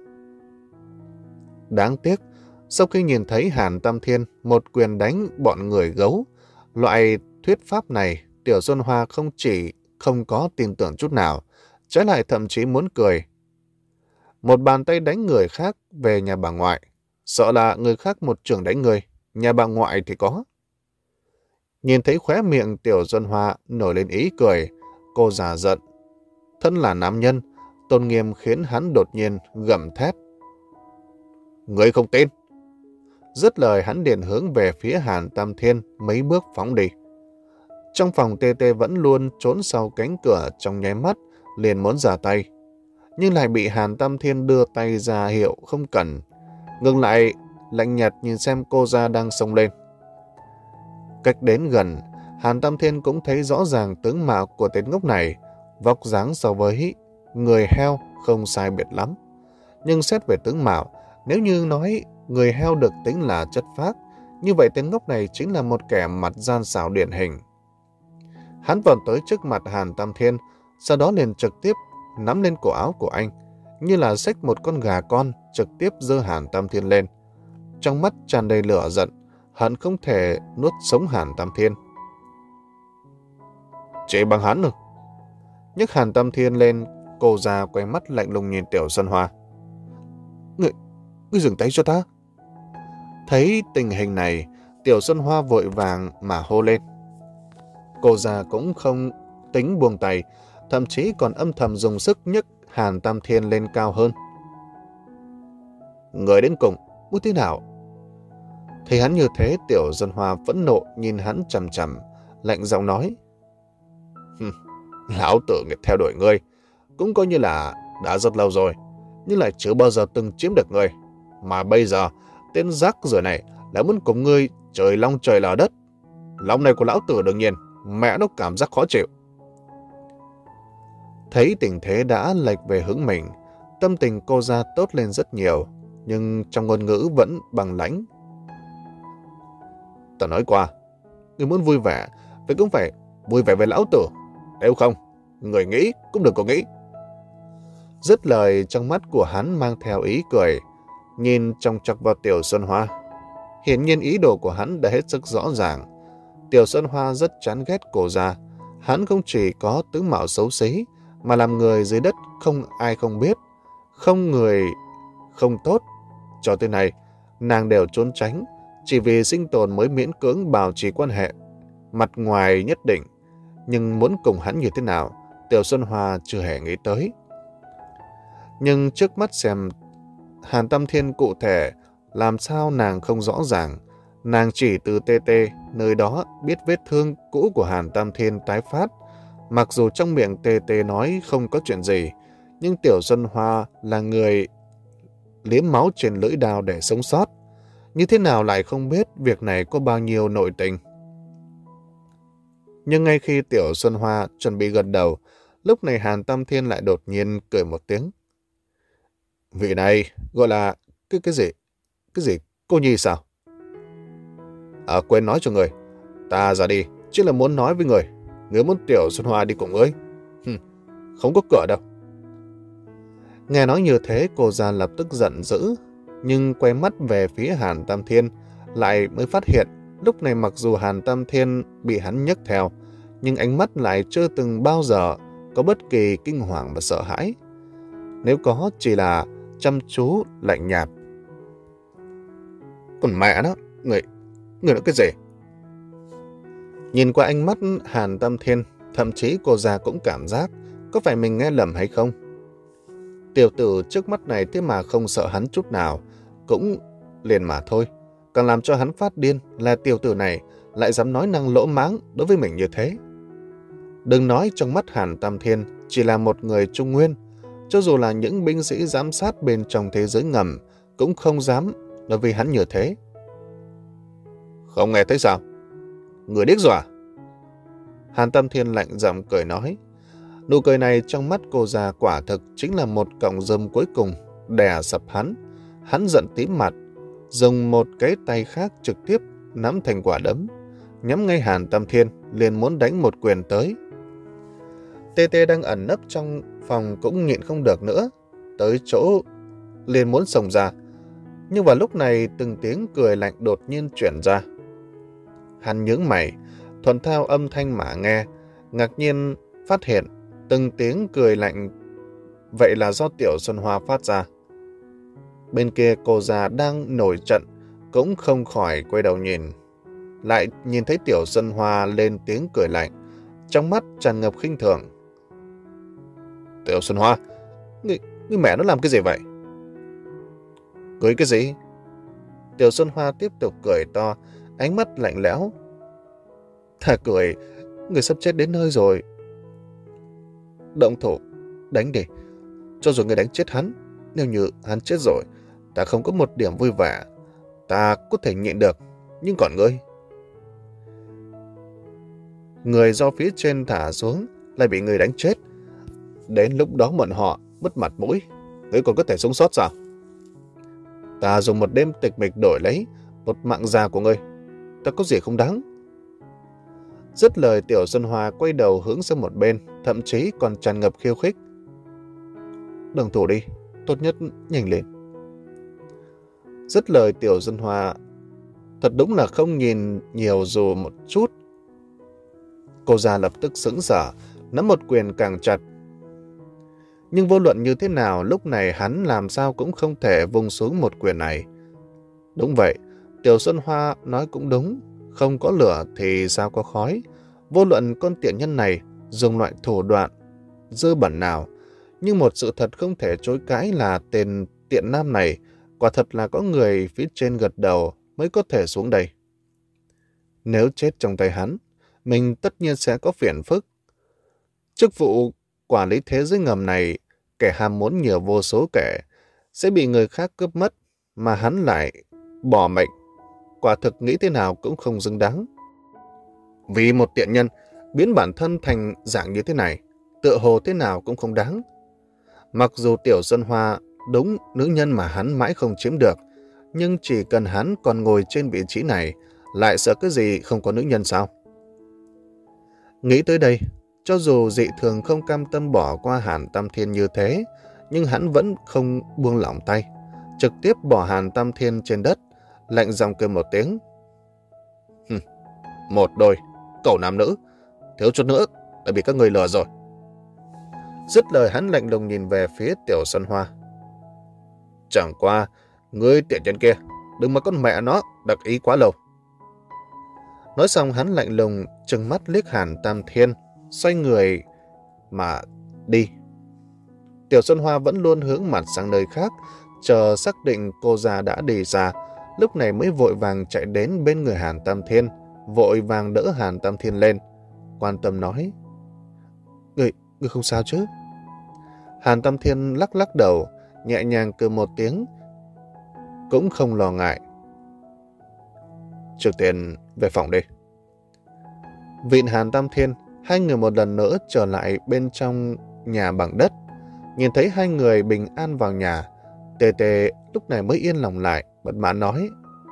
Đáng tiếc, sau khi nhìn thấy Hàn Tam Thiên một quyền đánh bọn người gấu, loại thuyết pháp này Tiểu Xuân Hoa không chỉ không có tin tưởng chút nào, trái lại thậm chí muốn cười. Một bàn tay đánh người khác về nhà bà ngoại, sợ là người khác một trường đánh người, nhà bà ngoại thì có. Nhìn thấy khóe miệng Tiểu Xuân Hoa nổi lên ý cười, cô già giận. Thân là nam nhân, tôn nghiêm khiến hắn đột nhiên gầm thét. Ngươi không tin? Dứt lời hắn liền hướng về phía Hàn Tam Thiên mấy bước phóng đi. Trong phòng tê tê vẫn luôn trốn sau cánh cửa trong nháy mắt, liền muốn ra tay. Nhưng lại bị Hàn Tam Thiên đưa tay ra hiệu không cần. Ngừng lại, lạnh nhạt nhìn xem cô Gia đang xông lên. Cách đến gần, Hàn Tam Thiên cũng thấy rõ ràng tướng mạo của tên ngốc này, vóc dáng so với người heo không sai biệt lắm. Nhưng xét về tướng mạo, nếu như nói người heo được tính là chất phác, như vậy tên ngốc này chính là một kẻ mặt gian xảo điển hình. Hắn vọt tới trước mặt Hàn Tam Thiên, sau đó liền trực tiếp nắm lên cổ áo của anh, như là xách một con gà con trực tiếp giơ Hàn Tam Thiên lên. Trong mắt tràn đầy lửa giận, hận không thể nuốt sống Hàn Tam Thiên. Chỉ bằng hắn rồi. Nhấc Hàn Tam Thiên lên, cô già quay mắt lạnh lùng nhìn Tiểu Xuân Hoa. Ngươi, ngươi dừng tay cho ta. Thấy tình hình này, Tiểu Xuân Hoa vội vàng mà hô lên. Cô già cũng không tính buông tay, thậm chí còn âm thầm dùng sức nhấc Hàn Tam Thiên lên cao hơn. Người đến cùng, muốn thế nào? Thấy hắn như thế, Tiểu Xuân Hoa phẫn nộ nhìn hắn chằm chằm, lạnh giọng nói. Lão tử nghiệp theo đuổi ngươi, cũng coi như là đã rất lâu rồi, nhưng lại chưa bao giờ từng chiếm được ngươi. Mà bây giờ, tên rác rưởi này lại muốn cùng ngươi trời long trời lở đất. Lòng này của lão tử đương nhiên, mẹ nó cảm giác khó chịu. Thấy tình thế đã lệch về hướng mình, tâm tình cô Gia tốt lên rất nhiều, nhưng trong ngôn ngữ vẫn bằng lãnh. Ta nói qua, người muốn vui vẻ, vậy cũng phải vui vẻ với lão tử. Nếu không, người nghĩ cũng đừng có nghĩ. Dứt lời, trong mắt của hắn mang theo ý cười, nhìn trong chọc vào Tiểu Xuân Hoa. Hiển nhiên ý đồ của hắn đã hết sức rõ ràng. Tiểu Xuân Hoa rất chán ghét cô Gia. Hắn không chỉ có tướng mạo xấu xí, mà làm người dưới đất không ai không biết, không người không tốt. Cho tới nay, nàng đều trốn tránh, chỉ vì sinh tồn mới miễn cưỡng bảo trì quan hệ. Mặt ngoài nhất định, nhưng muốn cùng hắn như thế nào, Tiểu Xuân Hoa chưa hề nghĩ tới. Nhưng trước mắt xem Hàn Tam Thiên cụ thể, làm sao nàng không rõ ràng. Nàng chỉ từ tê tê, nơi đó biết vết thương cũ của Hàn Tam Thiên tái phát. Mặc dù trong miệng tê tê nói không có chuyện gì, nhưng Tiểu Xuân Hoa là người liếm máu trên lưỡi đao để sống sót. Như thế nào lại không biết việc này có bao nhiêu nội tình. Nhưng ngay khi Tiểu Xuân Hoa chuẩn bị gật đầu, lúc này Hàn Tam Thiên lại đột nhiên cười một tiếng. Vị này gọi là cái cái gì? Cái gì? Cô Nhi sao? À, quên nói cho người. Ta ra đi, chỉ là muốn nói với người. Người muốn Tiểu Xuân Hoa đi cùng ngươi? Hừm, không có cửa đâu. Nghe nói như thế, cô Gia lập tức giận dữ, nhưng quay mắt về phía Hàn Tam Thiên, lại mới phát hiện, lúc này mặc dù Hàn Tam Thiên bị hắn nhấc theo, nhưng ánh mắt lại chưa từng bao giờ có bất kỳ kinh hoàng và sợ hãi. Nếu có, chỉ là chăm chú, lạnh nhạt. Còn mẹ nó, người, người nói cái gì? Nhìn qua ánh mắt Hàn Tam Thiên, thậm chí cô già cũng cảm giác có phải mình nghe lầm hay không. Tiểu tử trước mắt này thế mà không sợ hắn chút nào, cũng liền mà thôi. Càng làm cho hắn phát điên là tiểu tử này lại dám nói năng lỗ mãng đối với mình như thế. Đừng nói trong mắt Hàn Tam Thiên chỉ là một người Trung Nguyên, cho dù là những binh sĩ giám sát bên trong thế giới ngầm cũng không dám nói với hắn như thế. Không nghe thấy sao? Người điếc rồi à? Hàn Tam Thiên lạnh giọng cười nói. Nụ cười này trong mắt cô già quả thực chính là một cọng rơm cuối cùng đè sập hắn. Hắn giận tím mặt, dùng một cái tay khác trực tiếp nắm thành quả đấm, nhắm ngay Hàn Tam Thiên, liền muốn đánh một quyền tới. Tê Tê đang ẩn nấp trong phòng cũng nhịn không được nữa, tới chỗ liền muốn xông ra. Nhưng vào lúc này từng tiếng cười lạnh đột nhiên chuyển ra. Hắn nhướng mày, thuận theo âm thanh mà nghe, ngạc nhiên phát hiện từng tiếng cười lạnh vậy là do Tiểu Xuân Hoa phát ra. Bên kia cô già đang nổi trận cũng không khỏi quay đầu nhìn, lại nhìn thấy Tiểu Xuân Hoa lên tiếng cười lạnh, trong mắt tràn ngập khinh thường. Tiểu Xuân Hoa, người, người mẹ nó làm cái gì vậy? Cười cái gì? Tiểu Xuân Hoa tiếp tục cười to, ánh mắt lạnh lẽo. Thà cười, người sắp chết đến nơi rồi. Động thủ, đánh đi. Cho dù người đánh chết hắn, nếu như hắn chết rồi, ta không có một điểm vui vẻ. Ta có thể nhịn được, nhưng còn ngươi. Người do phía trên thả xuống lại bị người đánh chết. Đến lúc đó bọn họ mất mặt mũi, ngươi còn có thể sống sót sao? Ta dùng một đêm tịch mịch đổi lấy một mạng già của ngươi, ta có gì không đáng? Dứt lời, Tiểu Xuân Hoa quay đầu hướng sang một bên, thậm chí còn tràn ngập khiêu khích. Đồng thủ đi, tốt nhất nhanh lên. Dứt lời, Tiểu Xuân Hoa thật đúng là không nhìn nhiều dù một chút. Cô già lập tức sững sờ, nắm một quyền càng chặt. Nhưng vô luận như thế nào, lúc này hắn làm sao cũng không thể vung xuống một quyền này. Đúng vậy, Tiểu Xuân Hoa nói cũng đúng, không có lửa thì sao có khói. Vô luận con tiện nhân này dùng loại thủ đoạn dơ bẩn nào, nhưng một sự thật không thể chối cãi là tên tiện nam này quả thật là có người phía trên gật đầu mới có thể xuống đây. Nếu chết trong tay hắn, mình tất nhiên sẽ có phiền phức. Chức vụ quản lý thế giới ngầm này, kẻ ham muốn nhiều vô số kẻ, sẽ bị người khác cướp mất, mà hắn lại bỏ mệnh. Quả thực nghĩ thế nào cũng không xứng đáng. Vì một tiện nhân biến bản thân thành dạng như thế này, tựa hồ thế nào cũng không đáng. Mặc dù Tiểu Xuân Hoa đúng nữ nhân mà hắn mãi không chiếm được, nhưng chỉ cần hắn còn ngồi trên vị trí này, lại sợ cái gì không có nữ nhân sao? Nghĩ tới đây, cho dù dị thường không cam tâm bỏ qua Hàn Tam Thiên như thế, nhưng hắn vẫn không buông lỏng tay, trực tiếp bỏ Hàn Tam Thiên trên đất, lạnh giọng cười một tiếng. Hừm, một đôi, cẩu nam nữ, thiếu chút nữa đã bị các người lừa rồi. Dứt lời, hắn lạnh lùng nhìn về phía Tiểu Xuân Hoa. Chẳng qua, ngươi tiện nhân kia, đừng mà con mẹ nó đặc ý quá lâu. Nói xong, hắn lạnh lùng trừng mắt liếc Hàn Tam Thiên, xoay người mà đi. Tiểu Xuân Hoa vẫn luôn hướng mặt sang nơi khác, chờ xác định cô già đã đi ra, lúc này mới vội vàng chạy đến bên người Hàn Tam Thiên, vội vàng đỡ Hàn Tam Thiên lên, quan tâm nói. Người, người không sao chứ? Hàn Tam Thiên lắc lắc đầu, nhẹ nhàng cười một tiếng, cũng không lo ngại. Trước tiên về phòng đi. Vịn Hàn Tam Thiên, hai người một lần nữa trở lại bên trong nhà bằng đất. Nhìn thấy hai người bình an vào nhà, Tê Tê lúc này mới yên lòng lại, bất mãn nói.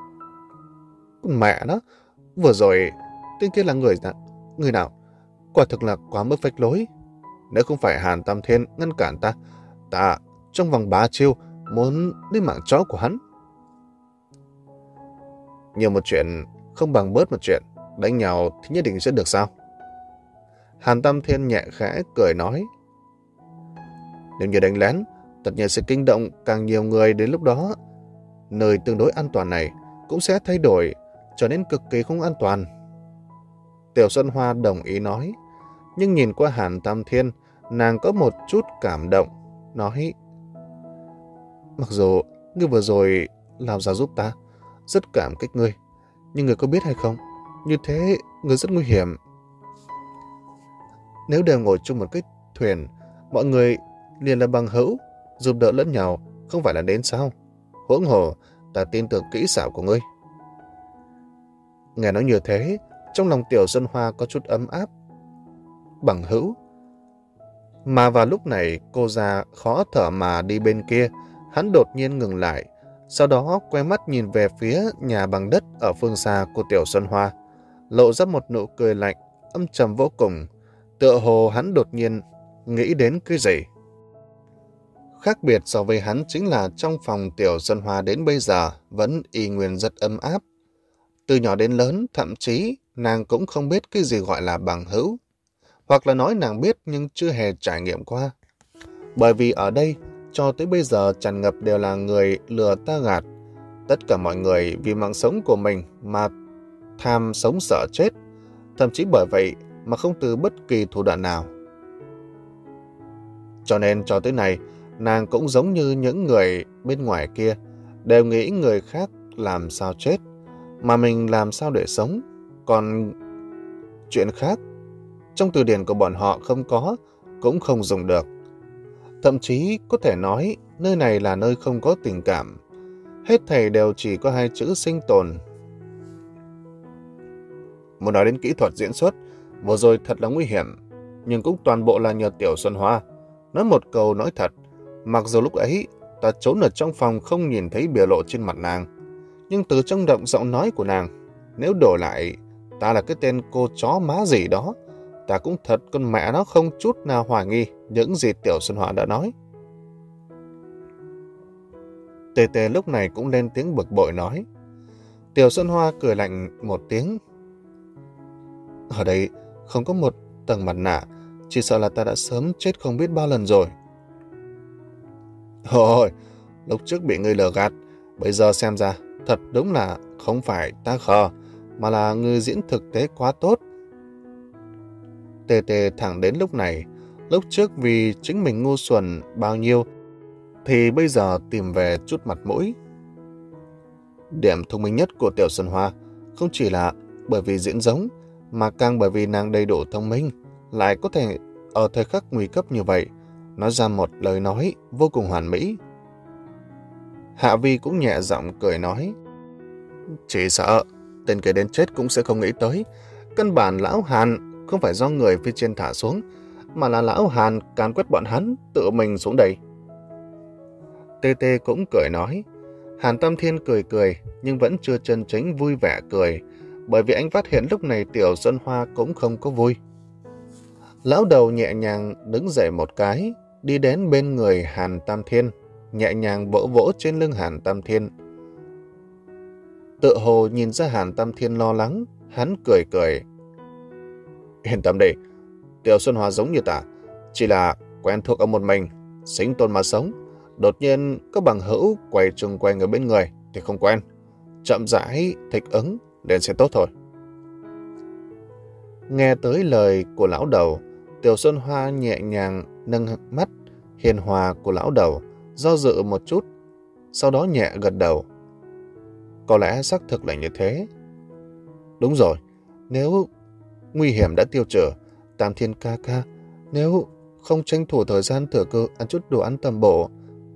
Con mẹ nó, vừa rồi tên kia là người người nào? Quả thực là quá mức phách lối. Nếu không phải Hàn Tam Thiên ngăn cản ta, ta trong vòng ba chiêu muốn lấy mạng chó của hắn. Nhiều một chuyện không bằng bớt một chuyện, đánh nhau thì nhất định sẽ được sao? Hàn Tam Thiên nhẹ khẽ cười nói. Nếu như đánh lén, tất nhiên sẽ kinh động càng nhiều người, đến lúc đó nơi tương đối an toàn này cũng sẽ thay đổi, trở nên cực kỳ không an toàn. Tiểu Xuân Hoa đồng ý nói, nhưng nhìn qua Hàn Tam Thiên, nàng có một chút cảm động, nói: Mặc dù ngươi vừa rồi làm ra giúp ta, rất cảm kích ngươi, nhưng ngươi có biết hay không, như thế ngươi rất nguy hiểm. Nếu đều ngồi chung một cái thuyền, mọi người liền là bằng hữu, giúp đỡ lẫn nhau, không phải là đến sao? Huống hồ, ta tin tưởng kỹ xảo của ngươi. Nghe nói như thế, trong lòng Tiểu Xuân Hoa có chút ấm áp. Bằng hữu. Mà vào lúc này, cô già khó thở mà đi bên kia, hắn đột nhiên ngừng lại, sau đó quay mắt nhìn về phía nhà bằng đất ở phương xa của Tiểu Xuân Hoa, lộ ra một nụ cười lạnh, âm trầm vô cùng, tựa hồ hắn đột nhiên nghĩ đến cái gì. Khác biệt so với hắn chính là trong phòng Tiểu Xuân Hoa đến bây giờ vẫn y nguyên rất ấm áp. Từ nhỏ đến lớn, thậm chí nàng cũng không biết cái gì gọi là bằng hữu. Hoặc là nói nàng biết nhưng chưa hề trải nghiệm qua. Bởi vì ở đây, cho tới bây giờ tràn ngập đều là người lừa ta gạt. Tất cả mọi người vì mạng sống của mình mà tham sống sợ chết. Thậm chí bởi vậy mà không từ bất kỳ thủ đoạn nào. Cho nên cho tới nay, nàng cũng giống như những người bên ngoài kia, đều nghĩ người khác làm sao chết, mà mình làm sao để sống. Còn chuyện khác, trong từ điển của bọn họ không có, cũng không dùng được. Thậm chí có thể nói, nơi này là nơi không có tình cảm. Hết thảy đều chỉ có hai chữ sinh tồn. Muốn nói đến kỹ thuật diễn xuất, vừa rồi thật là nguy hiểm, nhưng cũng toàn bộ là nhờ Tiểu Xuân Hoa. Nói một câu nói thật, mặc dù lúc ấy ta trốn ở trong phòng không nhìn thấy biểu lộ trên mặt nàng, nhưng từ trong động giọng nói của nàng, nếu đổi lại ta là cái tên cô chó má gì đó, ta cũng thật con mẹ nó không chút nào hoài nghi những gì Tiểu Xuân Hoa đã nói. Tề Tề lúc này cũng lên tiếng bực bội nói. Tiểu Xuân Hoa cười lạnh một tiếng. Ở đây không có một tầng mặt nạ, chỉ sợ là ta đã sớm chết không biết bao lần rồi. Ôi, lúc trước bị ngươi lừa gạt, bây giờ xem ra thật đúng là không phải ta khờ, mà là ngươi diễn thực tế quá tốt. Tề Tề thẳng đến lúc này, lúc trước vì chính mình ngu xuẩn bao nhiêu, thì bây giờ tìm về chút mặt mũi. Điểm thông minh nhất của Tiểu Xuân Hoa không chỉ là bởi vì diễn giống, mà càng bởi vì nàng đầy đủ thông minh, lại có thể ở thời khắc nguy cấp như vậy, nói ra một lời nói vô cùng hoàn mỹ. Hạ Vi cũng nhẹ giọng cười nói, chỉ sợ tên kia đến chết cũng sẽ không nghĩ tới, căn bản lão Hàn không phải do người phía trên thả xuống, mà là lão Hàn càn quét bọn hắn tự mình xuống đây. Tê Tê cũng cười nói. Hàn Tam Thiên cười cười, nhưng vẫn chưa chân chính vui vẻ cười, bởi vì anh phát hiện lúc này Tiểu Xuân Hoa cũng không có vui. Lão đầu nhẹ nhàng đứng dậy một cái, đi đến bên người Hàn Tam Thiên, nhẹ nhàng vỗ vỗ trên lưng Hàn Tam Thiên. Tự hồ nhìn ra Hàn Tam Thiên lo lắng, hắn cười cười. Yên tâm đi, Tiểu Xuân Hoa giống như ta, chỉ là quen thuộc ở một mình, sinh tồn mà sống. Đột nhiên có bằng hữu quay chung quanh ở bên người thì không quen. Chậm rãi, thích ứng, đến sẽ tốt thôi. Nghe tới lời của lão đầu, Tiểu Xuân Hoa nhẹ nhàng nâng mắt hiền hòa của lão đầu, do dự một chút, sau đó nhẹ gật đầu. Có lẽ xác thực là như thế. Đúng rồi, nếu nguy hiểm đã tiêu trừ, Tam Thiên ca ca, nếu không tranh thủ thời gian thừa cơ ăn chút đồ ăn tầm bổ.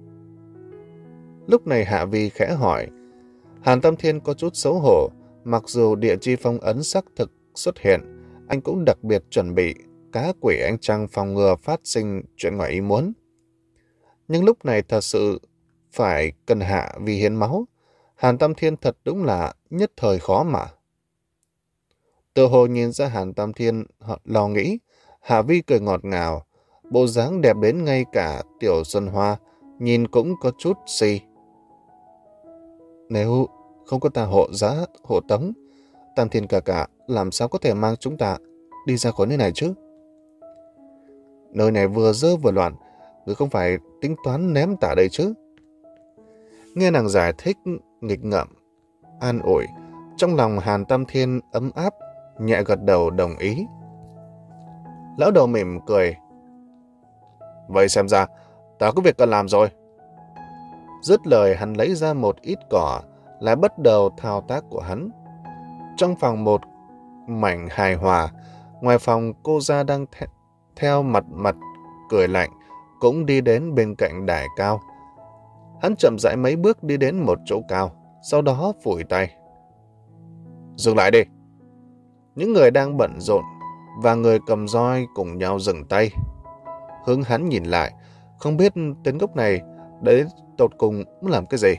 Lúc này Hạ Vi khẽ hỏi. Hàn Tam Thiên có chút xấu hổ, mặc dù địa chi phong ấn xác thực xuất hiện, anh cũng đặc biệt chuẩn bị cá quỷ ánh trăng phòng ngừa phát sinh chuyện ngoài ý muốn. Nhưng lúc này thật sự phải cần Hạ Vi hiến máu. Hàn Tam Thiên thật đúng là nhất thời khó mà. Tự hồ nhìn ra Hàn Tam Thiên lo nghĩ, Hạ Vi cười ngọt ngào, bộ dáng đẹp đến ngay cả Tiểu Xuân Hoa nhìn cũng có chút si. Nếu Không có ta hộ giá, hộ tống, Tam Thiên ca ca làm sao có thể mang chúng ta đi ra khỏi nơi này chứ? Nơi này vừa dơ vừa loạn, người không phải tính toán ném tả đây chứ? Nghe nàng giải thích nghịch ngợm, an ủi, trong lòng Hàn Tam Thiên ấm áp, nhẹ gật đầu đồng ý. Lão đầu mỉm cười. Vậy xem ra, ta có việc cần làm rồi. Dứt lời hắn lấy ra một ít cỏ, lại bắt đầu thao tác của hắn. Trong phòng một mảnh hài hòa, ngoài phòng cô gia đang th theo mặt mặt cười lạnh, cũng đi đến bên cạnh đài cao. Hắn chậm rãi mấy bước đi đến một chỗ cao, sau đó phủi tay. Dừng lại đi. Những người đang bận rộn và người cầm roi cùng nhau dừng tay. Hướng hắn nhìn lại, không biết tên ngốc này đấy tột cùng muốn làm cái gì.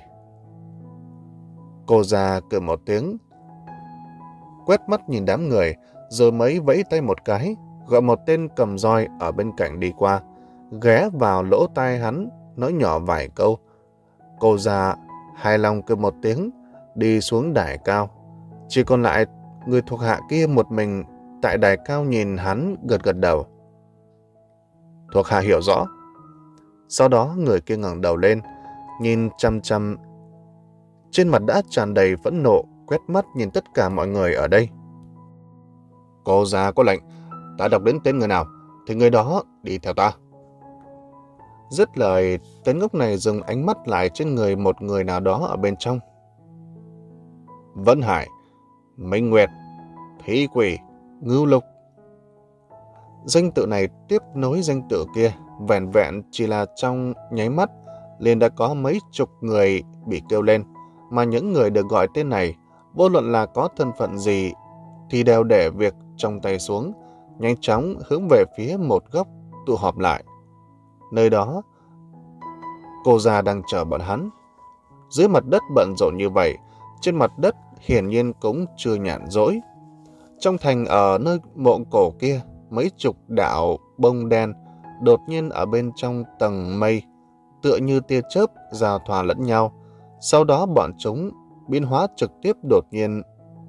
Cô già cười một tiếng, quét mắt nhìn đám người, rồi mới vẫy tay một cái, gọi một tên cầm roi ở bên cạnh đi qua, ghé vào lỗ tai hắn, nói nhỏ vài câu. Cô già hài lòng cười một tiếng, đi xuống đài cao. Chỉ còn lại người thuộc hạ kia một mình tại đài cao nhìn hắn gật gật đầu. Thuộc hạ hiểu rõ. Sau đó người kia ngẩng đầu lên, nhìn chăm chăm. Trên mặt đã tràn đầy phẫn nộ, quét mắt nhìn tất cả mọi người ở đây. Cô già có lệnh, ta đọc đến tên người nào, thì người đó đi theo ta. Dứt lời, tên ngốc này dừng ánh mắt lại trên người một người nào đó ở bên trong. Vân Hải, Minh Nguyệt, Thí Quỷ, Ngưu Lục. Danh tự này tiếp nối danh tự kia, vẹn vẹn chỉ là trong nháy mắt, liền đã có mấy chục người bị kêu lên, mà những người được gọi tên này, vô luận là có thân phận gì, thì đều để việc trong tay xuống, nhanh chóng hướng về phía một góc tụ họp lại. Nơi đó, cô già đang chờ bọn hắn. Dưới mặt đất bận rộn như vậy, trên mặt đất hiển nhiên cũng chưa nhàn rỗi. Trong thành ở nơi mộ cổ kia, mấy chục đạo bông đen đột nhiên ở bên trong tầng mây, tựa như tia chớp giao thoa lẫn nhau. Sau đó bọn chúng biến hóa trực tiếp đột nhiên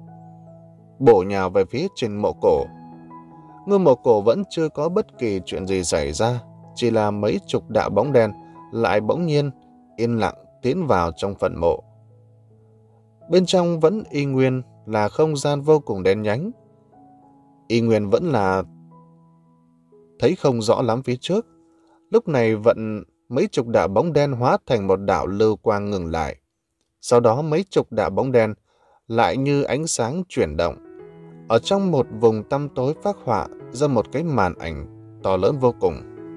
bổ nhào về phía trên mộ cổ. Ngôi mộ cổ vẫn chưa có bất kỳ chuyện gì xảy ra, chỉ là mấy chục đạo bóng đen lại bỗng nhiên yên lặng tiến vào trong phần mộ. Bên trong vẫn y nguyên là không gian vô cùng đen nhánh. Y nguyên vẫn là thấy không rõ lắm phía trước. Lúc này vận mấy chục đạo bóng đen hóa thành một đạo lưu quang ngừng lại. Sau đó mấy chục đạo bóng đen lại như ánh sáng chuyển động. Ở trong một vùng tăm tối phác họa ra một cái màn ảnh to lớn vô cùng.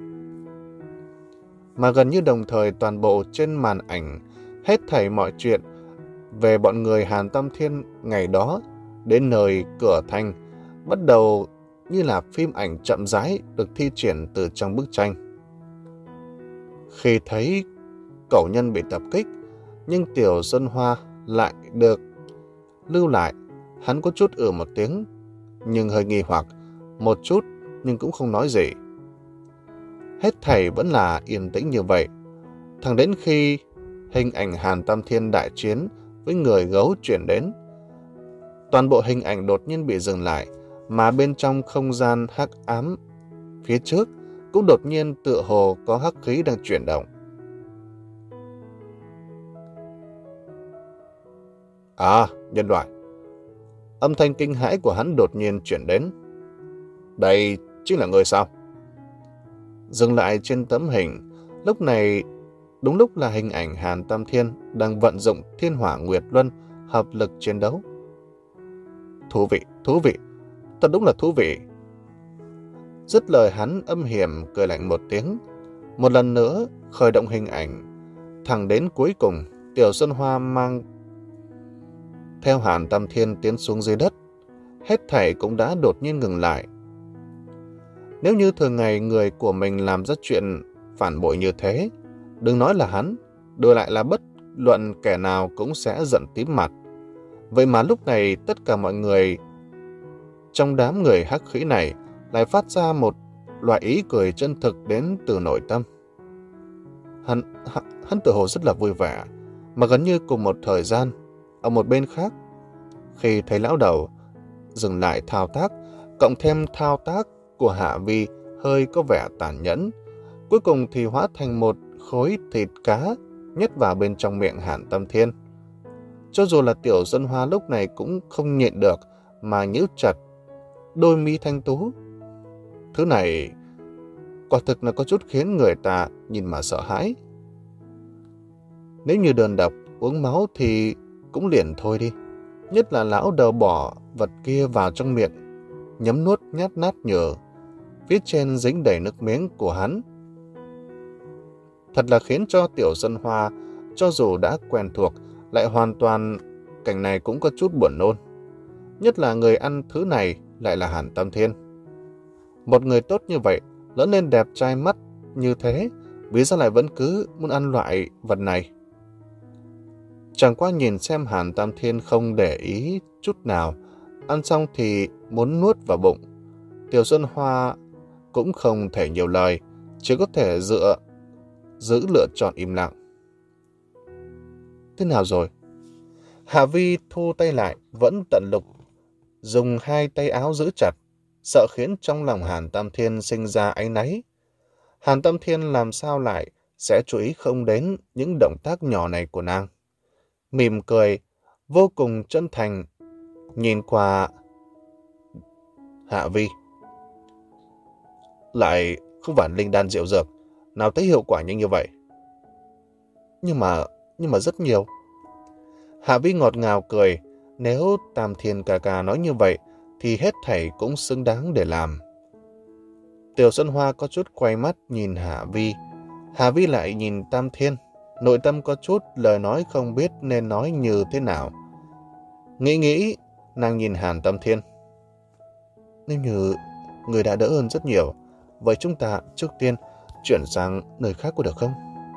Mà gần như đồng thời toàn bộ trên màn ảnh, hết thảy mọi chuyện về bọn người Hàn Tam Thiên ngày đó đến nơi cửa thành bắt đầu như là phim ảnh chậm rãi được thi triển từ trong bức tranh. Khi thấy cẩu nhân bị tập kích, nhưng Tiểu Xuân Hoa lại được lưu lại, hắn có chút ừ một tiếng, nhưng hơi nghi hoặc một chút, nhưng cũng không nói gì. Hết thảy vẫn là yên tĩnh như vậy, thẳng đến khi hình ảnh Hàn Tam Thiên đại chiến với người gấu chuyển đến. Toàn bộ hình ảnh đột nhiên bị dừng lại, mà bên trong không gian hắc ám phía trước cũng đột nhiên tựa hồ có hắc khí đang chuyển động. À, nhân loại. Âm thanh kinh hãi của hắn đột nhiên chuyển đến. Đây chính là người sao? Dừng lại trên tấm hình, lúc này đúng lúc là hình ảnh Hàn Tam Thiên đang vận dụng Thiên Hỏa Nguyệt Luân hợp lực chiến đấu. Thú vị, thú vị, thật đúng là thú vị. Dứt lời hắn âm hiểm cười lạnh một tiếng, một lần nữa khởi động hình ảnh. Thẳng đến cuối cùng, Tiểu Xuân Hoa mang theo Hàn Tam Thiên tiến xuống dưới đất. Hết thảy cũng đã đột nhiên ngừng lại. Nếu như thường ngày người của mình làm ra chuyện phản bội như thế, đừng nói là hắn, đổi lại là bất luận kẻ nào cũng sẽ giận tím mặt. Vậy mà lúc này tất cả mọi người trong đám người hắc khí này lại phát ra một loại ý cười chân thực đến từ nội tâm. Hắn, hắn, hắn tự hồ rất là vui vẻ, mà gần như cùng một thời gian, Ở một bên khác, khi thấy lão đầu dừng lại thao tác, cộng thêm thao tác của Hạ Vi hơi có vẻ tàn nhẫn, cuối cùng thì hóa thành một khối thịt cá nhét vào bên trong miệng Hàn Tâm Thiên. Cho dù là Tiểu Xuân Hoa lúc này cũng không nhịn được mà nhíu chặt đôi mi thanh tú. Thứ này quả thực là có chút khiến người ta nhìn mà sợ hãi. Nếu như đơn độc uống máu thì cũng liền thôi đi. Nhất là lão đầu bỏ vật kia vào trong miệng, nhấm nuốt nhát nát nhựa, phía trên dính đầy nước miếng của hắn. Thật là khiến cho Tiểu Xuân Hoa, cho dù đã quen thuộc, lại hoàn toàn cảnh này cũng có chút buồn nôn. Nhất là người ăn thứ này lại là Hàn Tâm Thiên. Một người tốt như vậy, lớn lên đẹp trai mắt như thế, vì sao lại vẫn cứ muốn ăn loại vật này? Chẳng qua nhìn xem Hàn Tam Thiên không để ý chút nào, ăn xong thì muốn nuốt vào bụng. Tiểu Xuân Hoa cũng không thể nhiều lời, chỉ có thể dựa giữ lựa chọn im lặng. Thế nào rồi? Hạ Vi thu tay lại, vẫn tận lực dùng hai tay áo giữ chặt, sợ khiến trong lòng Hàn Tam Thiên sinh ra áy náy. Hàn Tam Thiên làm sao lại sẽ chú ý không đến những động tác nhỏ này của nàng. Mỉm cười, vô cùng chân thành, nhìn qua Hạ Vi. Lại không phải linh đan diệu dược, nào thấy hiệu quả nhanh như vậy. Nhưng mà, nhưng mà rất nhiều. Hạ Vi ngọt ngào cười, nếu Tam Thiên ca ca nói như vậy, thì hết thảy cũng xứng đáng để làm. Tiểu Xuân Hoa có chút quay mắt nhìn Hạ Vi. Hạ Vi lại nhìn Tam Thiên, nội tâm có chút lời nói không biết nên nói như thế nào. Nghĩ nghĩ, nàng nhìn Hàn Tam Thiên. Nếu như người đã đỡ hơn rất nhiều, vậy chúng ta trước tiên chuyển sang nơi khác có được không?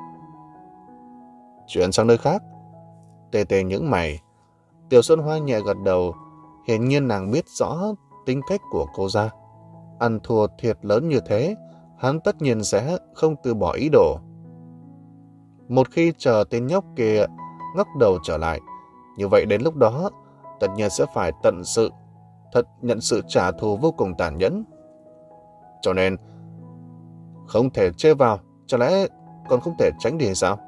Chuyển sang nơi khác? Tê tê những mày. Tiểu Xuân Hoa nhẹ gật đầu, hiển nhiên nàng biết rõ tính cách của cô ra. Ăn thua thiệt lớn như thế, hắn tất nhiên sẽ không từ bỏ ý đồ. Một khi chờ tên nhóc kia ngóc đầu trở lại, như vậy đến lúc đó, tất nhiên sẽ phải tận sự, thật nhận sự trả thù vô cùng tàn nhẫn. Cho nên, không thể chê vào, chả lẽ còn không thể tránh đi hay sao?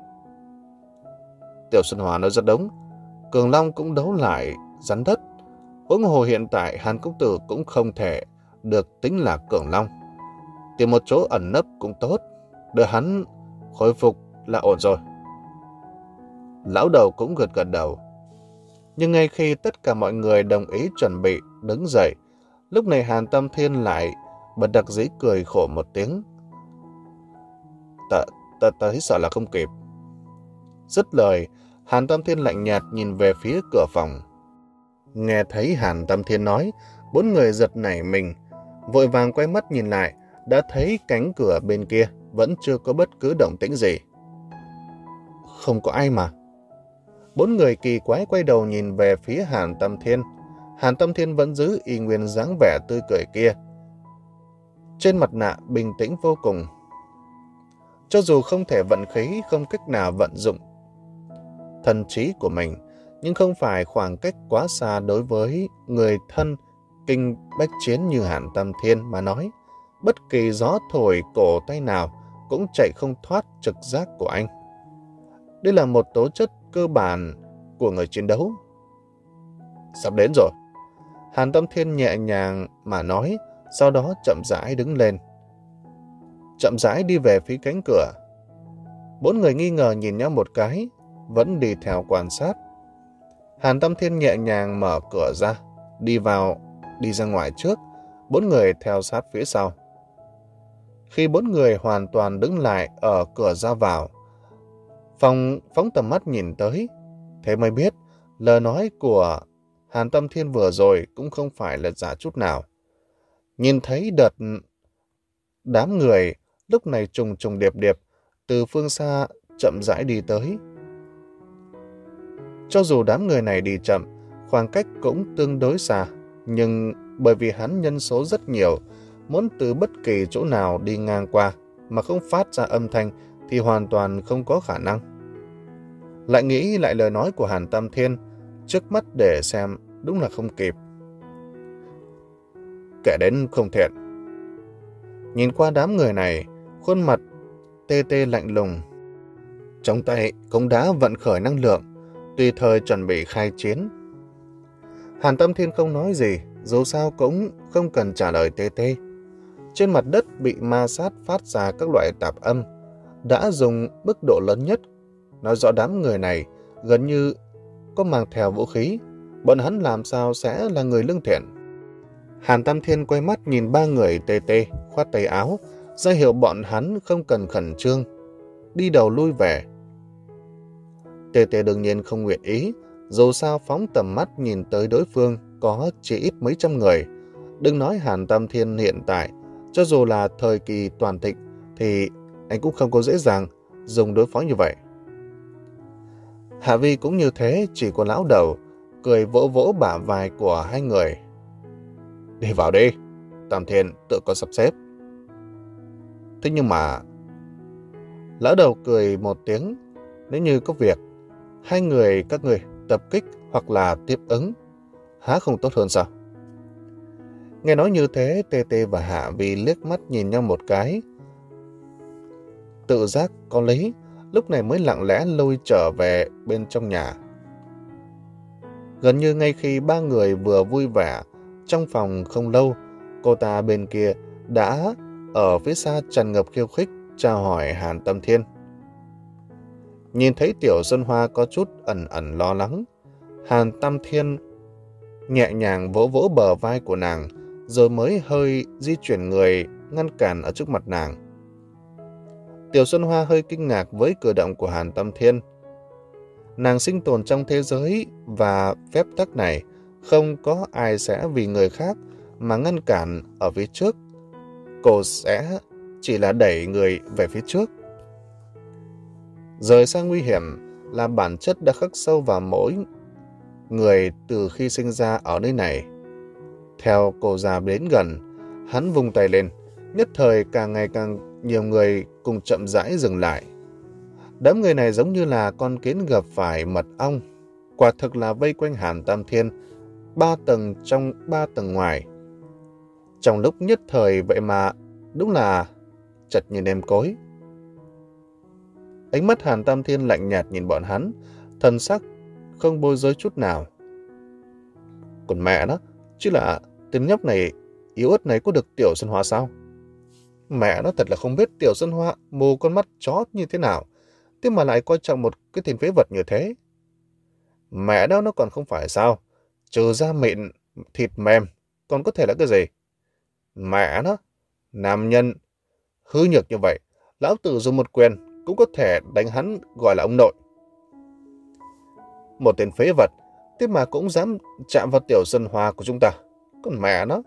Tiểu Xuân Hoa nói rất đúng, Cường Long cũng đấu lại rắn đất. Huống hồ hiện tại Hàn Công Tử cũng không thể được tính là Cường Long. Tìm một chỗ ẩn nấp cũng tốt, đợi hắn khôi phục là ổn rồi. Lão đầu cũng gật gật đầu. Nhưng ngay khi tất cả mọi người đồng ý chuẩn bị đứng dậy, lúc này Hàn Tam Thiên lại bật đặc dĩ cười khổ một tiếng. Ta, ta, ta thấy sợ là không kịp. Dứt lời, Hàn Tam Thiên lạnh nhạt nhìn về phía cửa phòng. Nghe thấy Hàn Tam Thiên nói, bốn người giật nảy mình, vội vàng quay mắt nhìn lại, đã thấy cánh cửa bên kia vẫn chưa có bất cứ động tĩnh gì. Không có ai mà. Bốn người kỳ quái quay đầu nhìn về phía Hàn Tam Thiên. Hàn Tam Thiên vẫn giữ y nguyên dáng vẻ tươi cười kia. Trên mặt nạ bình tĩnh vô cùng. Cho dù không thể vận khí, không cách nào vận dụng thần trí của mình, nhưng không phải khoảng cách quá xa đối với người thân kinh bách chiến như Hàn Tam Thiên mà nói. Bất kỳ gió thổi cổ tay nào cũng chạy không thoát trực giác của anh. Đây là một tố chất cơ bản của người chiến đấu. Sắp đến rồi. Hàn Tam Thiên nhẹ nhàng mà nói, sau đó chậm rãi đứng lên. Chậm rãi đi về phía cánh cửa. Bốn người nghi ngờ nhìn nhau một cái, vẫn đi theo quan sát. Hàn Tam Thiên nhẹ nhàng mở cửa ra, đi vào, đi ra ngoài trước, bốn người theo sát phía sau. Khi bốn người hoàn toàn đứng lại ở cửa ra vào, Phong phóng tầm mắt nhìn tới, thế mới biết lời nói của Hàn Tam Thiên vừa rồi cũng không phải là giả chút nào. Nhìn thấy đợt đám người lúc này trùng trùng điệp điệp từ phương xa chậm rãi đi tới. Cho dù đám người này đi chậm, khoảng cách cũng tương đối xa, nhưng bởi vì hắn nhân số rất nhiều, muốn từ bất kỳ chỗ nào đi ngang qua mà không phát ra âm thanh thì hoàn toàn không có khả năng. Lại nghĩ lại lời nói của Hàn Tam Thiên, trước mắt để xem đúng là không kịp. Kẻ đến không thiện. Nhìn qua đám người này, khuôn mặt tê tê lạnh lùng. Trong tay cũng đã vận khởi năng lượng, tùy thời chuẩn bị khai chiến. Hàn Tâm Thiên không nói gì, dù sao cũng không cần trả lời tê tê. Trên mặt đất bị ma sát phát ra các loại tạp âm, đã dùng mức độ lớn nhất, nói rõ đám người này gần như có mang theo vũ khí, bọn hắn làm sao sẽ là người lương thiện. Hàn Tam Thiên quay mắt nhìn ba người tê tê, khoát tay áo, ra hiệu bọn hắn không cần khẩn trương, đi đầu lui về. Tê tê đương nhiên không nguyện ý, dù sao phóng tầm mắt nhìn tới đối phương có chỉ ít mấy trăm người. Đừng nói Hàn Tam Thiên hiện tại, cho dù là thời kỳ toàn thịnh thì anh cũng không có dễ dàng dùng đối phó như vậy. Hạ Vi cũng như thế, chỉ có lão đầu cười vỗ vỗ bả vai của hai người. Đi vào đi, Tam Thiên tự có sắp xếp. Thế nhưng mà... Lão đầu cười một tiếng, nếu như có việc, hai người các người tập kích hoặc là tiếp ứng, há không tốt hơn sao? Nghe nói như thế, Tê Tê và Hạ Vi liếc mắt nhìn nhau một cái. Tự giác có lý, lúc này mới lặng lẽ lôi trở về bên trong nhà. Gần như ngay khi ba người vừa vui vẻ, trong phòng không lâu, cô ta bên kia đã ở phía xa tràn ngập khiêu khích chào hỏi Hàn Tâm Thiên. Nhìn thấy Tiểu Xuân Hoa có chút ẩn ẩn lo lắng, Hàn Tâm Thiên nhẹ nhàng vỗ vỗ bờ vai của nàng, rồi mới hơi di chuyển người ngăn cản ở trước mặt nàng. Tiểu Xuân Hoa hơi kinh ngạc với cử động của Hàn Tâm Thiên. Nàng sinh tồn trong thế giới và phép tắc này, không có ai sẽ vì người khác mà ngăn cản ở phía trước. Cô sẽ chỉ là đẩy người về phía trước. Rời xa nguy hiểm là bản chất đã khắc sâu vào mỗi người từ khi sinh ra ở nơi này. Theo cô già đến gần, hắn vung tay lên, nhất thời càng ngày càng nhiều người cùng chậm rãi dừng lại. Đám người này giống như là con kiến gặp phải mật ong, quả thực là vây quanh Hàn Tam Thiên, ba tầng trong ba tầng ngoài. Trong lúc nhất thời vậy mà đúng là chật như nêm cối. Ánh mắt Hàn Tam Thiên lạnh nhạt nhìn bọn hắn, thần sắc không bối rối chút nào. Còn mẹ nó, chứ là tên nhóc này, yếu ớt này có được Tiểu Xuân Hoa sao? Mẹ nó thật là không biết Tiểu Xuân Hoa mù con mắt chó như thế nào, thế mà lại coi trọng một cái tên phế vật như thế. Mẹ đó nó còn không phải sao, trừ da mịn, thịt mềm, còn có thể là cái gì? Mẹ nó, nam nhân hư nhược như vậy, lão tử dùng một quyền cũng có thể đánh hắn gọi là ông nội. Một tên phế vật, thế mà cũng dám chạm vào Tiểu Xuân Hoa của chúng ta. Còn mẹ nó.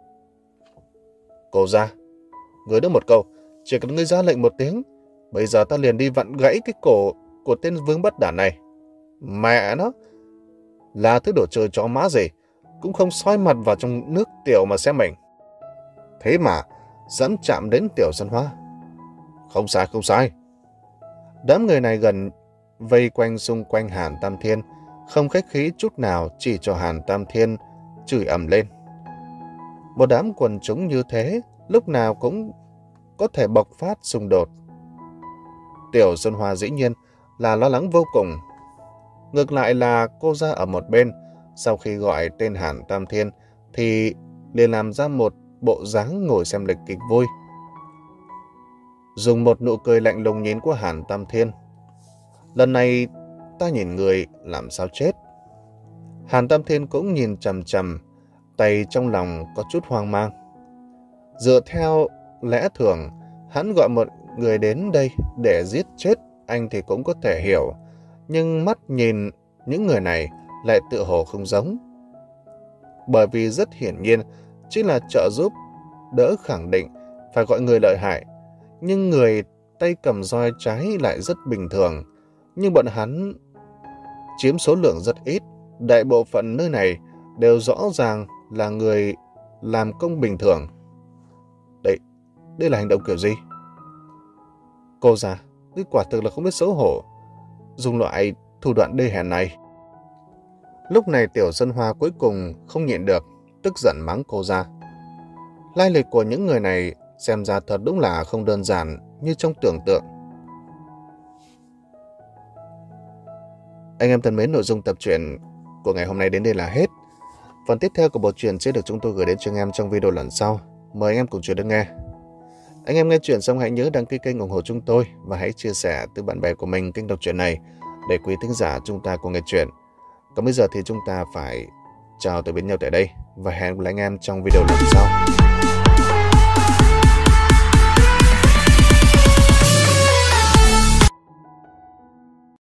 Cô ra, người đó một câu, chỉ cần ngươi ra lệnh một tiếng, bây giờ ta liền đi vặn gãy cái cổ của tên vương bất đản này. Mẹ nó, là thứ đồ chơi chó má gì, cũng không soi mặt vào trong nước tiểu mà xem mình. Thế mà, dám chạm đến Tiểu Xuân Hoa. Không sai, không sai. Đám người này gần vây quanh xung quanh Hàn Tam Thiên, không khách khí chút nào, chỉ cho Hàn Tam Thiên chửi ầm lên. Một đám quần chúng như thế, lúc nào cũng có thể bộc phát xung đột. Tiểu Xuân Hoa dĩ nhiên là lo lắng vô cùng. Ngược lại là cô ra ở một bên, sau khi gọi tên Hàn Tam Thiên thì liền làm ra một bộ dáng ngồi xem lịch kịch vui. Dùng một nụ cười lạnh lùng nhìn qua Hàn Tam Thiên. Lần này ta nhìn người làm sao chết. Hàn Tam Thiên cũng nhìn chằm chằm, tay trong lòng có chút hoang mang. Dựa theo lẽ thường, hắn gọi một người đến đây để giết chết anh thì cũng có thể hiểu, nhưng mắt nhìn những người này lại tựa hồ không giống. Bởi vì rất hiển nhiên chính là trợ giúp đỡ khẳng định phải gọi người lợi hại, nhưng người tay cầm roi trái lại rất bình thường, nhưng bọn hắn chiếm số lượng rất ít. Đại bộ phận nơi này đều rõ ràng là người làm công bình thường. Đây, đây là hành động kiểu gì? Cô già, ngươi quả thực là không biết xấu hổ, dùng loại thủ đoạn đê hèn này. Lúc này Tiểu Xuân Hoa cuối cùng không nhịn được, tức giận mắng cô ra. Lai lịch của những người này xem ra thật đúng là không đơn giản như trong tưởng tượng. Anh em thân mến, nội dung tập truyện của ngày hôm nay đến đây là hết. Phần tiếp theo của bộ truyện sẽ được chúng tôi gửi đến cho anh em trong video lần sau. Mời anh em cùng chuyện được nghe. Anh em nghe chuyện xong hãy nhớ đăng ký kênh ủng hộ chúng tôi và hãy chia sẻ tới bạn bè của mình kênh đọc truyện này để quý thính giả chúng ta cùng nghe chuyện. Còn bây giờ thì chúng ta phải chào từ biệt nhau tại đây và hẹn gặp lại anh em trong video lần sau.